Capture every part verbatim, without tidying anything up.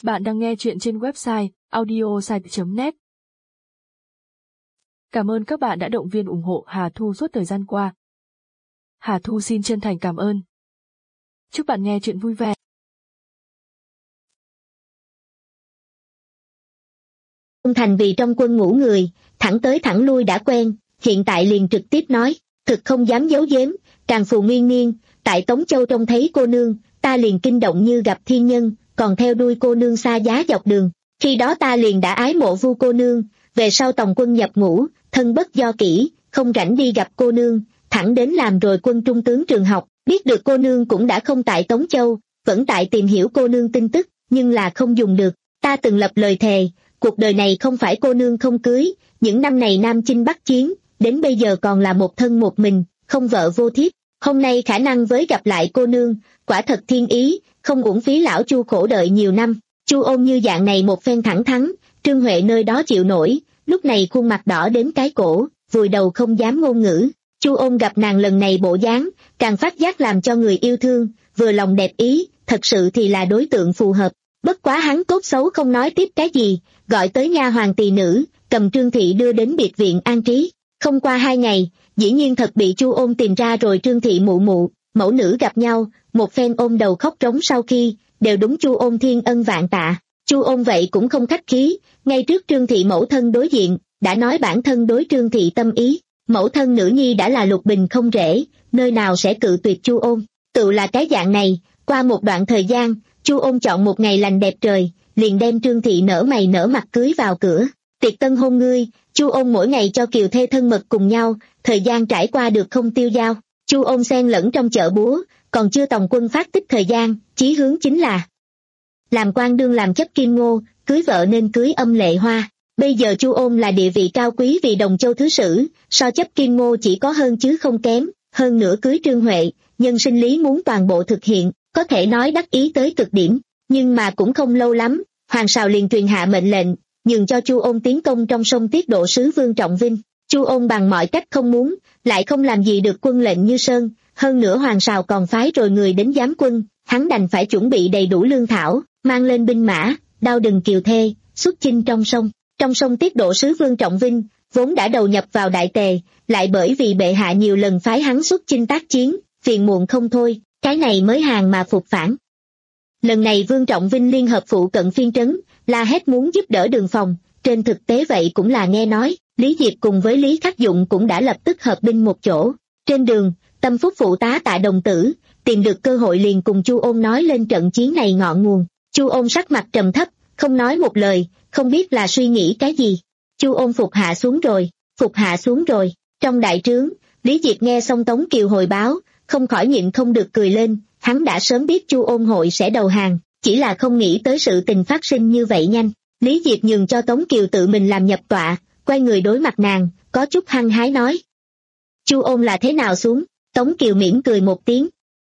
Bạn đang nghe chuyện trên website audiosite chấm net. Cảm ơn các bạn đã động viên ủng hộ Hà Thu suốt thời gian qua. Hà Thu xin chân thành cảm ơn. Chúc bạn nghe chuyện vui vẻ. Ông Thành vì trong quân ngủ người, thẳng tới thẳng lui đã quen, hiện tại liền trực tiếp nói, thực không dám giấu giếm, Tràng Phù Nguyên Niên, tại Tống Châu trông thấy cô nương, ta liền kinh động như gặp thiên nhân, còn theo đuôi cô nương xa giá dọc đường. Khi đó ta liền đã ái mộ Vu cô nương, về sau tòng quân nhập ngũ, thân bất do kỹ, không rảnh đi gặp cô nương, thẳng đến làm rồi quân trung tướng trường học, biết được cô nương cũng đã không tại Tống Châu, vẫn tại tìm hiểu cô nương tin tức, nhưng là không dùng được. Ta từng lập lời thề, cuộc đời này không phải cô nương không cưới, những năm này Nam Chinh Bắc Chiến, đến bây giờ còn là một thân một mình, không vợ vô thiếp. Hôm nay khả năng với gặp lại cô nương, quả thật thiên ý, không uổng phí lão Chu khổ đợi nhiều năm. Chu Ôn như dạng này một phen thẳng thắn, Trương Huệ nơi đó chịu nổi, lúc này khuôn mặt đỏ đến cái cổ, vùi đầu không dám ngôn ngữ. Chu Ôn gặp nàng lần này bộ dáng, càng phát giác làm cho người yêu thương, vừa lòng đẹp ý, thật sự thì là đối tượng phù hợp. Bất quá hắn tốt xấu không nói tiếp cái gì, gọi tới nha hoàn tỳ nữ, cầm Trương Thị đưa đến biệt viện an trí. Không qua hai ngày, dĩ nhiên thật bị Chu Ôn tìm ra rồi. Trương Thị mụ mụ, mẫu nữ gặp nhau, một phen ôm đầu khóc trống sau khi, đều đúng Chu Ôn thiên ân vạn tạ. Chu Ôn vậy cũng không khách khí, ngay trước Trương Thị mẫu thân đối diện, đã nói bản thân đối Trương Thị tâm ý. Mẫu thân nữ nhi đã là lục bình không rễ, nơi nào sẽ cự tuyệt Chu Ôn. Tự là cái dạng này, qua một đoạn thời gian, Chu Ôn chọn một ngày lành đẹp trời, liền đem Trương Thị nở mày nở mặt cưới vào cửa. Tiệc tân hôn ngươi, Chu Ôn mỗi ngày cho kiều thê thân mật cùng nhau, thời gian trải qua được không tiêu dao. Chu Ôn xen lẫn trong chợ búa, còn chưa tòng quân phát tích thời gian, chí hướng chính là làm quan đương làm chấp kim ngô, cưới vợ nên cưới âm lệ hoa. Bây giờ Chu Ôn là địa vị cao quý vì Đồng Châu thứ sử, so chấp kim ngô chỉ có hơn chứ không kém, hơn nữa cưới Trương Huệ, nhân sinh lý muốn toàn bộ thực hiện, có thể nói đắc ý tới cực điểm. Nhưng mà cũng không lâu lắm, Hoàng Sào liền truyền hạ mệnh lệnh, nhường cho Chu Ôn tiến công trong sông tiết độ sứ Vương Trọng Vinh. Chu Ôn bằng mọi cách không muốn, lại không làm gì được quân lệnh như sơn, hơn nữa Hoàng Sào còn phái rồi người đến giám quân, hắn đành phải chuẩn bị đầy đủ lương thảo, mang lên binh mã, đao đừng kiều thê, xuất chinh trong sông. Trong sông tiết độ sứ Vương Trọng Vinh, vốn đã đầu nhập vào Đại Tề, lại bởi vì bệ hạ nhiều lần phái hắn xuất chinh tác chiến, phiền muộn không thôi, cái này mới hàng mà phục phản. Lần này Vương Trọng Vinh liên hợp phụ cận phiên trấn, la hét muốn giúp đỡ Đường Phòng, trên thực tế vậy cũng là nghe nói, Lý Diệp cùng với Lý Khắc Dụng cũng đã lập tức hợp binh một chỗ. Trên đường, Tâm Phúc phụ tá Tạ Đồng Tử, tìm được cơ hội liền cùng Chu Ôn nói lên trận chiến này ngọn nguồn. Chu Ôn sắc mặt trầm thấp, không nói một lời, không biết là suy nghĩ cái gì. Chu Ôn phục hạ xuống rồi, phục hạ xuống rồi. Trong đại trướng, Lý Diệp nghe xong Tống Kiều hồi báo, không khỏi nhịn không được cười lên, hắn đã sớm biết Chu Ôn hội sẽ đầu hàng, chỉ là không nghĩ tới sự tình phát sinh như vậy nhanh. Lý Diệp nhường cho Tống Kiều tự mình làm nhập tọa, quay người đối mặt nàng, có chút hăng hái nói. Chu Ôn là thế nào xuống? Tống Kiều mỉm cười một tiếng.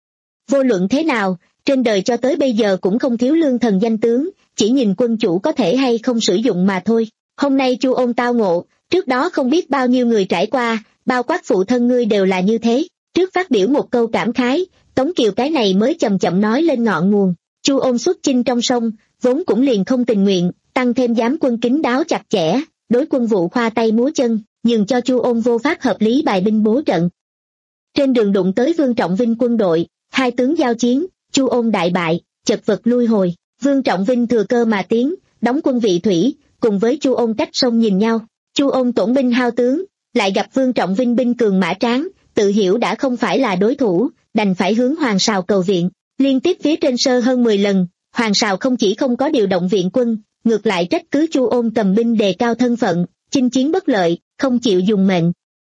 Vô luận thế nào, trên đời cho tới bây giờ cũng không thiếu lương thần danh tướng, chỉ nhìn quân chủ có thể hay không sử dụng mà thôi. Hôm nay Chu Ôn tao ngộ, trước đó không biết bao nhiêu người trải qua, bao quát phụ thân ngươi đều là như thế. Trước phát biểu một câu cảm khái, Tống Kiều cái này mới chậm chậm nói lên ngọn nguồn. Chu Ôn xuất chinh trong sông, vốn cũng liền không tình nguyện, tăng thêm giám quân kín đáo chặt chẽ, đối quân vụ khoa tay múa chân, nhường cho Chu Ôn vô pháp hợp lý bài binh bố trận. Trên đường đụng tới Vương Trọng Vinh quân đội, hai tướng giao chiến, Chu Ôn đại bại, chật vật lui hồi. Vương Trọng Vinh thừa cơ mà tiến, đóng quân vị thủy, cùng với Chu Ôn cách sông nhìn nhau. Chu Ôn tổn binh hao tướng, lại gặp Vương Trọng Vinh binh cường mã tráng, tự hiểu đã không phải là đối thủ, đành phải hướng Hoàng Sào cầu viện. Liên tiếp phía trên sơ hơn mười lần, Hoàng Sào không chỉ không có điều động viện quân, ngược lại trách cứ Chu Ôn cầm binh đề cao thân phận, chinh chiến bất lợi, không chịu dùng mệnh.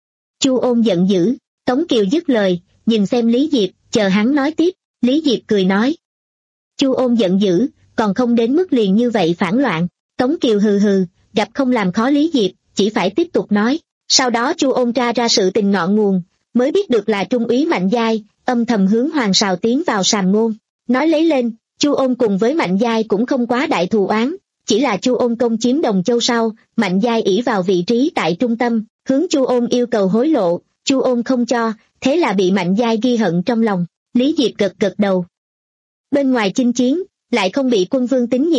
Chu Ôn giận dữ, Tống Kiều dứt lời, nhìn xem Lý Diệp, chờ hắn nói tiếp. Lý Diệp cười nói. Chu Ôn giận dữ, còn không đến mức liền như vậy phản loạn. Tống Kiều hừ hừ, gặp không làm khó Lý Diệp, chỉ phải tiếp tục nói. Sau đó Chu Ôn tra ra sự tình ngọn nguồn, mới biết được là Trung úy Mạnh Giai, âm thầm hướng Hoàng Sào tiến vào Sàm Ngôn. Nói lấy lên, Chu Ôn cùng với Mạnh Giai cũng không quá đại thù oán, chỉ là Chu Ôn công chiếm Đồng Châu sau, Mạnh Giai ỷ vào vị trí tại trung tâm, hướng Chu Ôn yêu cầu hối lộ, Chu Ôn không cho, thế là bị Mạnh Giai ghi hận trong lòng. Lý Diệp gật gật đầu. Bên ngoài chinh chiến, lại không bị quân vương tín nhiệm,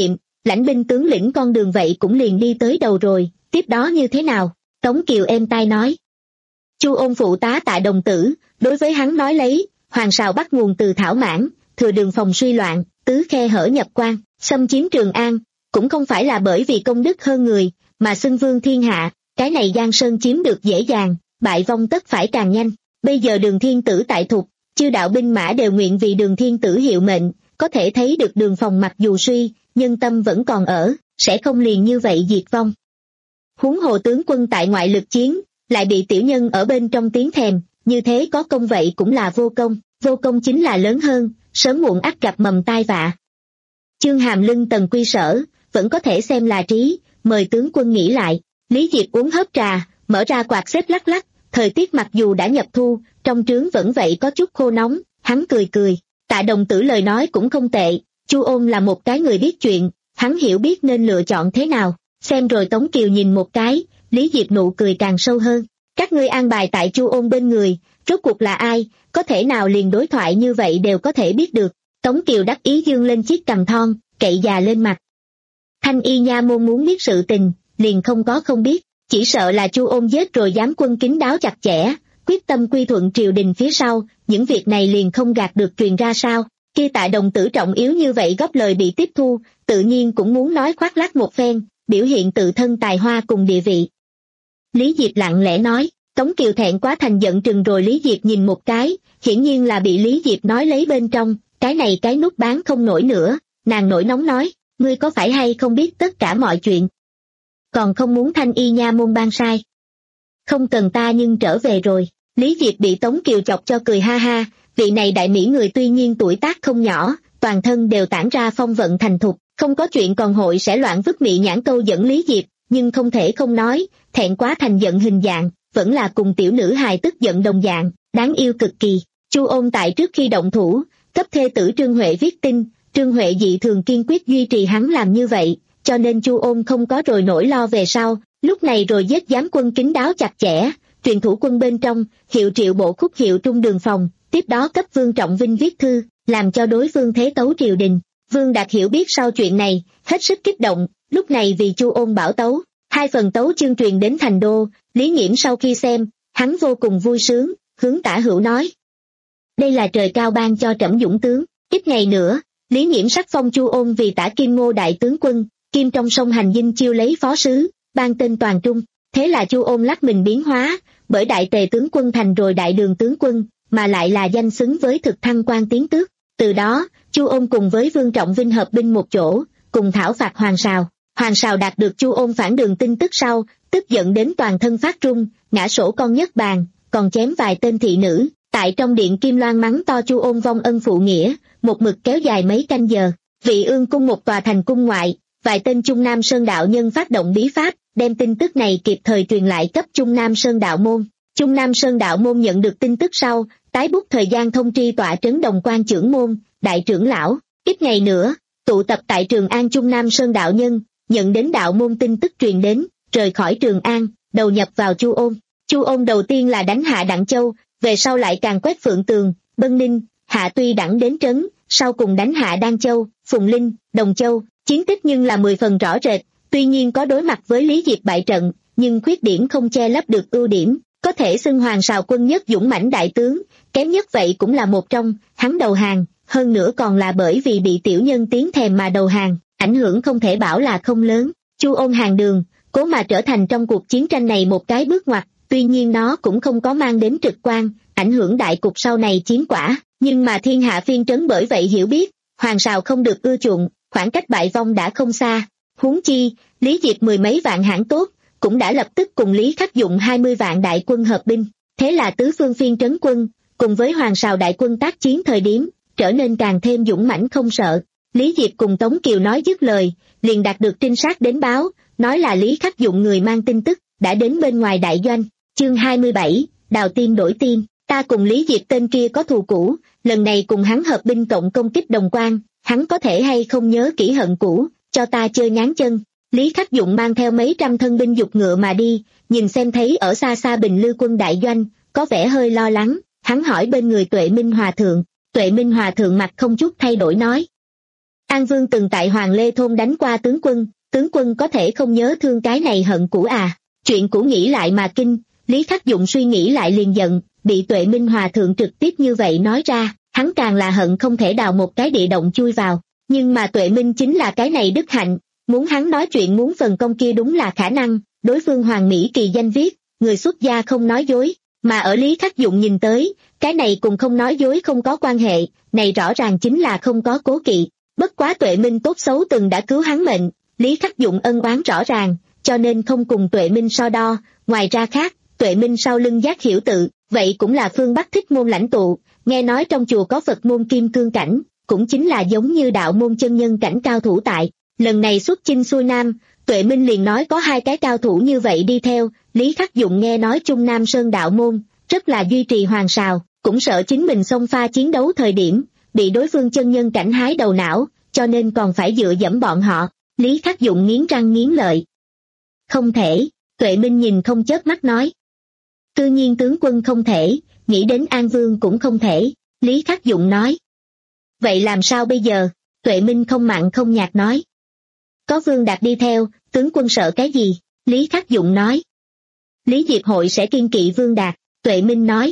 lãnh binh tướng lĩnh con đường vậy cũng liền đi tới đầu rồi, tiếp đó như thế nào? Tống Kiều êm tai nói. Chu Ôn phụ tá Tạ Đồng Tử, đối với hắn nói lấy, Hoàng Sào bắt nguồn từ Thảo Mãn, thừa đường phòng suy loạn, tứ khe hở nhập quan, xâm chiếm Trường An, cũng không phải là bởi vì công đức hơn người, mà xưng vương thiên hạ, cái này Giang Sơn chiếm được dễ dàng, bại vong tất phải càng nhanh. Bây giờ Đường Thiên Tử tại thục, chư đạo binh mã đều nguyện vì Đường Thiên Tử hiệu mệnh, có thể thấy được Đường phòng mặc dù suy, nhân tâm vẫn còn ở, sẽ không liền như vậy diệt vong. Huống hồ tướng quân tại ngoại lực chiến, lại bị tiểu nhân ở bên trong tiếng thèm, như thế có công vậy cũng là vô công, vô công chính là lớn hơn, sớm muộn ắt gặp mầm tai vạ. Chương Hàm Lưng Tần Quy Sở, vẫn có thể xem là trí, mời tướng quân nghĩ lại. Lý Diệp uống hớp trà, mở ra quạt xếp lắc lắc, thời tiết mặc dù đã nhập thu, trong trướng vẫn vậy có chút khô nóng, hắn cười cười. Tạ Đồng Tử lời nói cũng không tệ, Chu Ôn là một cái người biết chuyện, hắn hiểu biết nên lựa chọn thế nào. Xem rồi Tống Kiều nhìn một cái, Lý Diệp nụ cười càng sâu hơn. Các ngươi an bài tại Chu Ôn bên người, rốt cuộc là ai, có thể nào liền đối thoại như vậy đều có thể biết được. Tống Kiều đắc ý dương lên chiếc cằm thon, cậy già lên mặt. Thanh y nha môn muốn biết sự tình, liền không có không biết, chỉ sợ là Chu Ôn giết rồi giám quân kín đáo chặt chẽ, quyết tâm quy thuận triều đình phía sau, những việc này liền không gạt được truyền ra sao. Kia Tạ Đồng Tử trọng yếu như vậy góp lời bị tiếp thu, tự nhiên cũng muốn nói khoác lác một phen, biểu hiện tự thân tài hoa cùng địa vị. Lý Diệp lặng lẽ nói. Tống Kiều thẹn quá thành giận trừng rồi Lý Diệp nhìn một cái, hiển nhiên là bị Lý Diệp nói lấy bên trong, cái này cái nút bán không nổi nữa, nàng nổi nóng nói, ngươi có phải hay không biết tất cả mọi chuyện? Còn không muốn Thanh y nha môn ban sai? Không cần ta nhưng trở về rồi. Lý Diệp bị Tống Kiều chọc cho cười ha ha, vị này đại mỹ người tuy nhiên tuổi tác không nhỏ, toàn thân đều tản ra phong vận thành thục, không có chuyện còn hội sẽ loạn vứt mị nhãn câu dẫn Lý Diệp, nhưng không thể không nói, thẹn quá thành giận hình dạng, vẫn là cùng tiểu nữ hài tức giận đồng dạng, đáng yêu cực kỳ. Chu Ôn tại trước khi động thủ, cấp thê tử Trương Huệ viết tin, Trương Huệ dị thường kiên quyết duy trì hắn làm như vậy, cho nên Chu Ôn không có rồi nỗi lo về sau, lúc này rồi giết giám quân kín đáo chặt chẽ, truyền thủ quân bên trong, hiệu triệu bộ khúc hiệu trung đường phòng, tiếp đó cấp Vương Trọng Vinh viết thư, làm cho đối phương thế tấu triều đình. Vương Đạt hiểu biết sau chuyện này, hết sức kích động, lúc này vì Chu Ôn bảo tấu, hai phần tấu chương truyền đến thành đô. Lý Nghiễm sau khi xem, hắn vô cùng vui sướng, hướng Tả Hữu nói. Đây là trời cao ban cho trẫm dũng tướng, ít ngày nữa, Lý Nghiễm sắc phong Chu Ôn vì Tả Kim Ngô đại tướng quân, kim trong sông hành dinh chiêu lấy phó sứ, ban tên toàn trung. Thế là Chu Ôn lắc mình biến hóa, bởi đại tề tướng quân thành rồi đại đường tướng quân, mà lại là danh xứng với thực thăng quan tiến tước. Từ đó, Chu Ôn cùng với Vương Trọng Vinh hợp binh một chỗ, cùng thảo phạt Hoàng Sào. Hoàng Sào đạt được Chu Ôn phản đường tin tức sau, tức giận đến toàn thân phát run, ngã sổ con nhất bàn, còn chém vài tên thị nữ. Tại trong điện Kim Loan mắng to Chu Ôn vong ân phụ nghĩa, một mực kéo dài mấy canh giờ. Vị Ương cung một tòa thành cung ngoại, vài tên Trung Nam Sơn đạo nhân phát động bí pháp, đem tin tức này kịp thời truyền lại cấp Trung Nam Sơn đạo môn. Trung Nam Sơn đạo môn nhận được tin tức sau, tái bút thời gian thông tri tọa trấn Đồng Quan trưởng môn, đại trưởng lão. Ít ngày nữa, tụ tập tại Trường An Trung Nam Sơn đạo nhân, nhận đến đạo môn tin tức truyền đến, rời khỏi Trường An, đầu nhập vào Chu Ôn. Chu Ôn đầu tiên là đánh hạ Đặng Châu, về sau lại càng quét Phượng Tường, Bân Ninh, hạ Tuy Đẳng đến trấn, sau cùng đánh hạ Đan Châu, Phùng Linh, Đồng Châu. Chiến tích nhưng là mười phần rõ rệt, tuy nhiên có đối mặt với Lý Diệp bại trận, nhưng khuyết điểm không che lấp được ưu điểm, có thể xưng Hoàng Sào quân nhất dũng mãnh đại tướng, kém nhất vậy cũng là một trong, hắn đầu hàng, hơn nữa còn là bởi vì bị tiểu nhân tiến thèm mà đầu hàng, ảnh hưởng không thể bảo là không lớn. Chu Ôn hàng đường, cố mà trở thành trong cuộc chiến tranh này một cái bước ngoặt, tuy nhiên nó cũng không có mang đến trực quan, ảnh hưởng đại cục sau này chiến quả, nhưng mà thiên hạ phiên trấn bởi vậy hiểu biết, Hoàng Sào không được ưa chuộng, khoảng cách bại vong đã không xa. Huống chi, Lý Diệp mười mấy vạn hãn tốt, cũng đã lập tức cùng Lý Khắc Dụng hai mươi vạn đại quân hợp binh, thế là tứ phương phiên trấn quân, cùng với Hoàng Sào đại quân tác chiến thời điểm, trở nên càng thêm dũng mãnh không sợ. Lý Diệp cùng Tống Kiều nói dứt lời, liền đạt được trinh sát đến báo, nói là Lý Khắc Dụng người mang tin tức, đã đến bên ngoài đại doanh. Chương hai mươi bảy, đào tim đổi tim, ta cùng Lý Diệp tên kia có thù cũ, lần này cùng hắn hợp binh cộng công kích Đồng Quan, hắn có thể hay không nhớ kỹ hận cũ, cho ta chơi ngáng chân. Lý Khắc Dụng mang theo mấy trăm thân binh dục ngựa mà đi, nhìn xem thấy ở xa xa Bình Lư quân đại doanh, có vẻ hơi lo lắng, hắn hỏi bên người Tuệ Minh Hòa Thượng, Tuệ Minh Hòa Thượng mặt không chút thay đổi nói. An Vương từng tại Hoàng Lê Thôn đánh qua tướng quân, tướng quân có thể không nhớ thương cái này hận cũ à? Chuyện cũ nghĩ lại mà kinh, Lý Khắc Dụng suy nghĩ lại liền giận, bị Tuệ Minh Hòa thượng trực tiếp như vậy nói ra, hắn càng là hận không thể đào một cái địa động chui vào. Nhưng mà Tuệ Minh chính là cái này đức hạnh, muốn hắn nói chuyện muốn phần công kia đúng là khả năng, đối phương Hoàng Mỹ Kỳ danh viết, người xuất gia không nói dối, mà ở Lý Khắc Dụng nhìn tới, cái này cùng không nói dối không có quan hệ, này rõ ràng chính là không có cố kỵ. Bất quá Tuệ Minh tốt xấu từng đã cứu hắn mệnh, Lý Khắc Dụng ân oán rõ ràng, cho nên không cùng Tuệ Minh so đo. Ngoài ra khác, Tuệ Minh sau lưng Giác Hiểu Tự, vậy cũng là phương Bắc Thích Môn lãnh tụ, nghe nói trong chùa có Phật môn kim cương cảnh, cũng chính là giống như đạo môn chân nhân cảnh cao thủ tại. Lần này xuất chinh xuôi Nam, Tuệ Minh liền nói có hai cái cao thủ như vậy đi theo, Lý Khắc Dụng nghe nói Trung Nam Sơn đạo môn, rất là duy trì hoàng sào, cũng sợ chính mình xông pha chiến đấu thời điểm, bị đối phương chân nhân cảnh hái đầu não, cho nên còn phải dựa dẫm bọn họ. Lý Khắc Dụng nghiến răng nghiến lợi. Không thể, Tuệ Minh nhìn không chớp mắt nói. Tự nhiên tướng quân không thể, nghĩ đến An Vương cũng không thể, Lý Khắc Dụng nói. Vậy làm sao bây giờ? Tuệ Minh không mặn không nhạt nói. Có Vương Đạt đi theo, tướng quân sợ cái gì? Lý Khắc Dụng nói. Lý Diệp Hội sẽ kiên kỵ Vương Đạt, Tuệ Minh nói.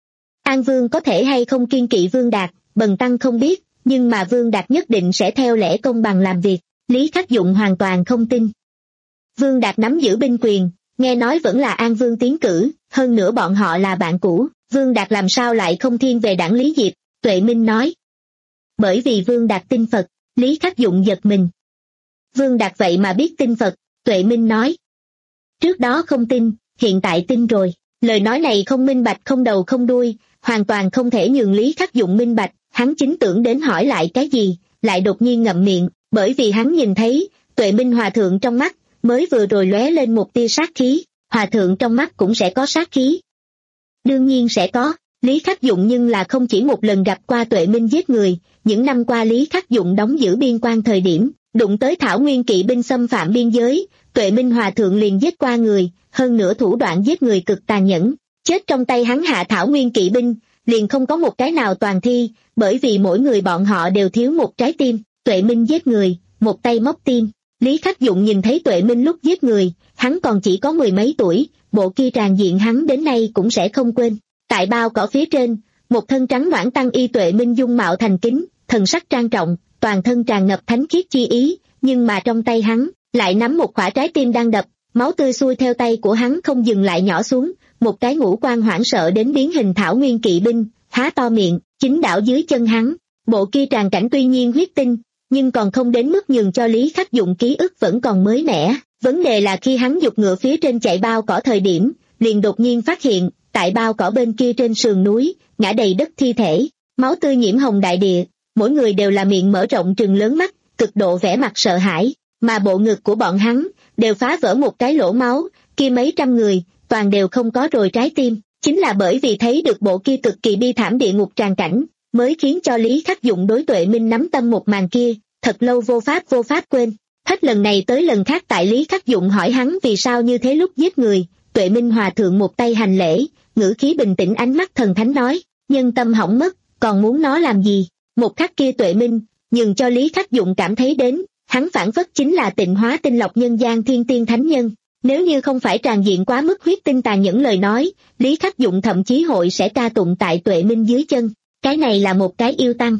An Vương có thể hay không kiên kỵ Vương Đạt, Bần Tăng không biết, nhưng mà Vương Đạt nhất định sẽ theo lẽ công bằng làm việc, Lý Khắc Dụng hoàn toàn không tin. Vương Đạt nắm giữ binh quyền, nghe nói vẫn là An Vương tiến cử, hơn nữa bọn họ là bạn cũ, Vương Đạt làm sao lại không thiên về đảng Lý Diệp, Tuệ Minh nói. Bởi vì Vương Đạt tin Phật, Lý Khắc Dụng giật mình. Vương Đạt vậy mà biết tin Phật, Tuệ Minh nói. Trước đó không tin, hiện tại tin rồi, lời nói này không minh bạch không đầu không đuôi, hoàn toàn không thể nhường Lý Khắc Dụng minh bạch, hắn chính tưởng đến hỏi lại cái gì, lại đột nhiên ngậm miệng, bởi vì hắn nhìn thấy, Tuệ Minh Hòa Thượng trong mắt, mới vừa rồi lóe lên một tia sát khí, Hòa Thượng trong mắt cũng sẽ có sát khí. Đương nhiên sẽ có, Lý Khắc Dụng nhưng là không chỉ một lần gặp qua Tuệ Minh giết người, những năm qua Lý Khắc Dụng đóng giữ biên quan thời điểm, đụng tới Thảo Nguyên kỵ binh xâm phạm biên giới, Tuệ Minh Hòa Thượng liền giết qua người, hơn nữa thủ đoạn giết người cực tàn nhẫn, chết trong tay hắn hạ Thảo Nguyên kỵ binh, liền không có một cái nào toàn thi, bởi vì mỗi người bọn họ đều thiếu một trái tim, Tuệ Minh giết người, một tay móc tim. Lý Khắc Dụng nhìn thấy Tuệ Minh lúc giết người, hắn còn chỉ có mười mấy tuổi, bộ kia tràn diện hắn đến nay cũng sẽ không quên. Tại bao cỏ phía trên, một thân trắng noãn tăng y Tuệ Minh dung mạo thành kính, thần sắc trang trọng, toàn thân tràn ngập thánh khiết chi ý, nhưng mà trong tay hắn, lại nắm một quả trái tim đang đập, máu tươi xuôi theo tay của hắn không dừng lại nhỏ xuống, một cái ngũ quan hoảng sợ đến biến hình Thảo Nguyên kỵ binh, há to miệng, chính đảo dưới chân hắn, bộ kia tràn cảnh tuy nhiên huyết tinh, nhưng còn không đến mức nhường cho Lý Khắc Dụng ký ức vẫn còn mới mẻ. Vấn đề là khi hắn giục ngựa phía trên chạy bao cỏ thời điểm, liền đột nhiên phát hiện, tại bao cỏ bên kia trên sườn núi, ngã đầy đất thi thể, máu tươi nhiễm hồng đại địa, mỗi người đều là miệng mở rộng trừng lớn mắt, cực độ vẻ mặt sợ hãi, mà bộ ngực của bọn hắn, đều phá vỡ một cái lỗ máu, kia mấy trăm người, toàn đều không có rồi trái tim, chính là bởi vì thấy được bộ kia cực kỳ bi thảm địa ngục tràn cảnh, mới khiến cho Lý Khắc Dụng đối Tuệ Minh nắm tâm một màn kia, thật lâu vô pháp vô pháp quên. Hết lần này tới lần khác tại Lý Khắc Dụng hỏi hắn vì sao như thế lúc giết người, Tuệ Minh Hòa Thượng một tay hành lễ, ngữ khí bình tĩnh ánh mắt thần thánh nói, nhân tâm hỏng mất, còn muốn nó làm gì? Một khắc kia Tuệ Minh, nhường cho Lý Khắc Dụng cảm thấy đến, hắn phản phất chính là tịnh hóa tinh lọc nhân gian thiên tiên thánh nhân. Nếu như không phải tràn diện quá mức huyết tinh tàn những lời nói, Lý Khắc Dụng thậm chí hội sẽ ca tụng tại Tuệ Minh dưới chân, cái này là một cái yêu tăng.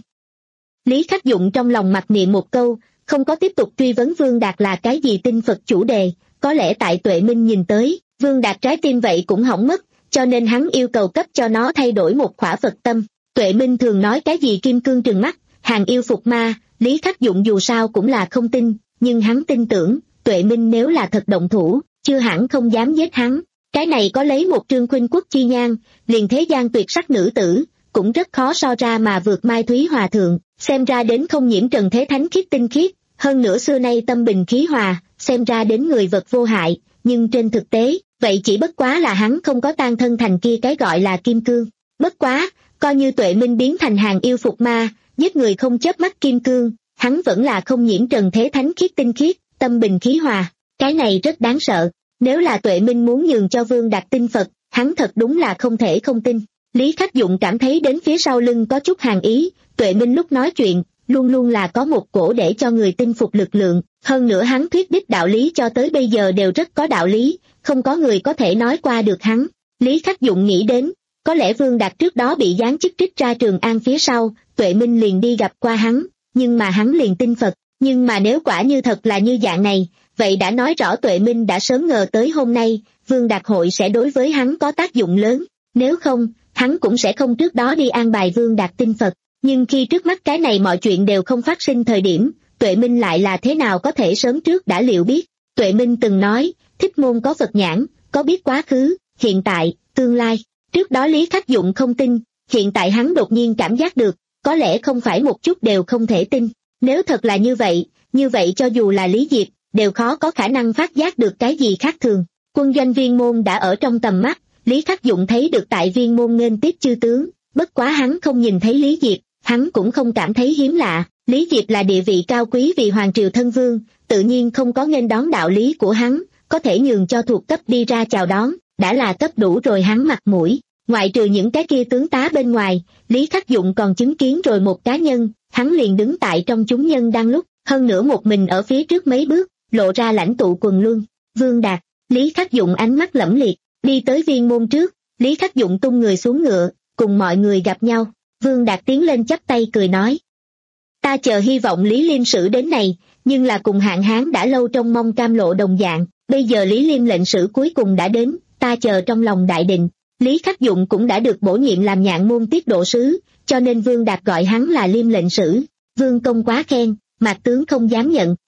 Lý Khắc Dụng trong lòng mặc niệm một câu, không có tiếp tục truy vấn Vương Đạt là cái gì tinh Phật chủ đề, có lẽ tại Tuệ Minh nhìn tới, Vương Đạt trái tim vậy cũng hỏng mất, cho nên hắn yêu cầu cấp cho nó thay đổi một khỏa Phật tâm. Tuệ Minh thường nói cái gì kim cương trừng mắt, hàng yêu phục ma, Lý Khắc Dụng dù sao cũng là không tin, nhưng hắn tin tưởng, Tuệ Minh nếu là thật động thủ, chưa hẳn không dám giết hắn. Cái này có lấy một trương khuynh quốc chi nhan, liền thế gian tuyệt sắc nữ tử, cũng rất khó so ra mà vượt Mai Thúy Hòa Thượng, xem ra đến không nhiễm trần thế thánh khiết tinh khiết, hơn nữa xưa nay tâm bình khí hòa, xem ra đến người vật vô hại, nhưng trên thực tế, vậy chỉ bất quá là hắn không có tan thân thành kia cái gọi là kim cương. Bất quá, coi như Tuệ Minh biến thành hàng yêu phục ma, giết người không chớp mắt kim cương, hắn vẫn là không nhiễm trần thế thánh khiết tinh khiết, tâm bình khí hòa, cái này rất đáng sợ. Nếu là Tuệ Minh muốn nhường cho Vương Đạt tin Phật, hắn thật đúng là không thể không tin. Lý Khắc Dụng cảm thấy đến phía sau lưng có chút hàn ý, Tuệ Minh lúc nói chuyện, luôn luôn là có một cổ để cho người tin phục lực lượng, hơn nữa hắn thuyết đích đạo lý cho tới bây giờ đều rất có đạo lý, không có người có thể nói qua được hắn. Lý Khắc Dụng nghĩ đến, có lẽ Vương Đạt trước đó bị giáng chức trích ra Trường An phía sau, Tuệ Minh liền đi gặp qua hắn, nhưng mà hắn liền tin Phật, nhưng mà nếu quả như thật là như dạng này, vậy đã nói rõ Tuệ Minh đã sớm ngờ tới hôm nay, Vương Đạt hội sẽ đối với hắn có tác dụng lớn, nếu không, hắn cũng sẽ không trước đó đi an bài Vương Đạt tin Phật, nhưng khi trước mắt cái này mọi chuyện đều không phát sinh thời điểm, Tuệ Minh lại là thế nào có thể sớm trước đã liệu biết. Tuệ Minh từng nói, Thích Môn có Phật nhãn, có biết quá khứ, hiện tại, tương lai. Trước đó Lý Khắc Dụng không tin, hiện tại hắn đột nhiên cảm giác được, có lẽ không phải một chút đều không thể tin. Nếu thật là như vậy, như vậy cho dù là Lý Diệp, đều khó có khả năng phát giác được cái gì khác thường. Quân doanh Viên Môn đã ở trong tầm mắt, Lý Khắc Dụng thấy được tại Viên Môn nghênh tiếp chư tướng, bất quá hắn không nhìn thấy Lý Diệp, hắn cũng không cảm thấy hiếm lạ. Lý Diệp là địa vị cao quý vì hoàng triều thân vương, tự nhiên không có nghênh đón đạo lý của hắn, có thể nhường cho thuộc cấp đi ra chào đón, đã là cấp đủ rồi hắn mặt mũi. Ngoại trừ những cái kia tướng tá bên ngoài, Lý Khắc Dụng còn chứng kiến rồi một cá nhân, hắn liền đứng tại trong chúng nhân đang lúc, hơn nữa một mình ở phía trước mấy bước, lộ ra lãnh tụ quần luân. Vương Đạt. Lý Khắc Dụng ánh mắt lẫm liệt, đi tới Viên Môn trước, Lý Khắc Dụng tung người xuống ngựa, cùng mọi người gặp nhau. Vương Đạt tiến lên chắp tay cười nói: Ta chờ hy vọng Lý Liêm sử đến này, nhưng là cùng Hạn Hán đã lâu trông mong cam lộ đồng dạng, bây giờ Lý Liêm lệnh sử cuối cùng đã đến, ta chờ trong lòng đại định. Lý Khắc Dụng cũng đã được bổ nhiệm làm Nhạn Môn tiết độ sứ, cho nên Vương Đạt gọi hắn là Liêm lệnh sử. Vương công quá khen, Mạc tướng không dám nhận.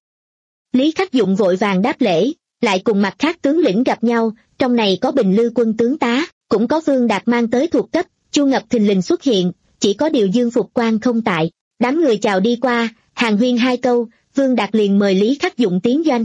Lý Khắc Dụng vội vàng đáp lễ, lại cùng mặt khác tướng lĩnh gặp nhau, trong này có Bình Lư quân tướng tá, cũng có Vương Đạt mang tới thuộc cấp. Chu Ngập thình lình xuất hiện, chỉ có điều Dương Phục Quan không tại. Đám người chào đi qua, hàn huyên hai câu, Vương Đạt liền mời Lý Khắc Dụng tiến doanh.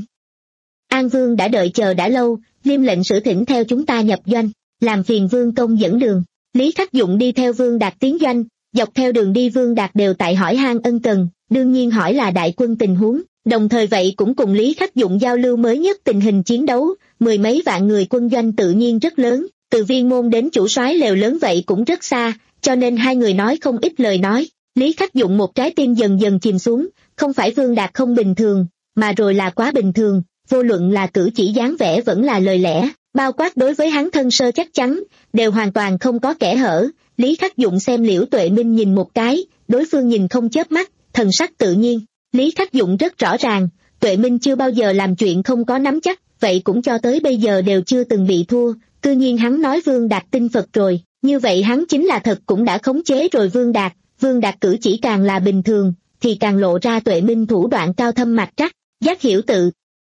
An Vương đã đợi chờ đã lâu, Liêm lệnh sử thỉnh theo chúng ta nhập doanh, làm phiền Vương công dẫn đường. Lý Khắc Dụng đi theo Vương Đạt tiến doanh, dọc theo đường đi Vương Đạt đều tại hỏi han ân cần, đương nhiên hỏi là đại quân tình huống, đồng thời vậy cũng cùng Lý Khắc Dụng giao lưu mới nhất tình hình chiến đấu. Mười mấy vạn người quân doanh tự nhiên rất lớn, từ Viên Môn đến chủ soái lều lớn vậy cũng rất xa, cho nên hai người nói không ít lời nói. Lý Khắc Dụng một trái tim dần dần chìm xuống, không phải Vương Đạt không bình thường, mà rồi là quá bình thường, vô luận là cử chỉ dáng vẻ vẫn là lời lẽ, bao quát đối với hắn thân sơ chắc chắn, đều hoàn toàn không có kẽ hở. Lý Khắc Dụng xem Liễu Tuệ Minh nhìn một cái, đối phương nhìn không chớp mắt, thần sắc tự nhiên. Lý Khắc Dụng rất rõ ràng, Tuệ Minh chưa bao giờ làm chuyện không có nắm chắc, vậy cũng cho tới bây giờ đều chưa từng bị thua, cư nhiên hắn nói Vương Đạt tin Phật rồi, như vậy hắn chính là thật cũng đã khống chế rồi Vương Đạt. Vương Đạt cử chỉ càng là bình thường, thì càng lộ ra Tuệ Minh thủ đoạn cao thâm mạch trắc, giác hiểu tự.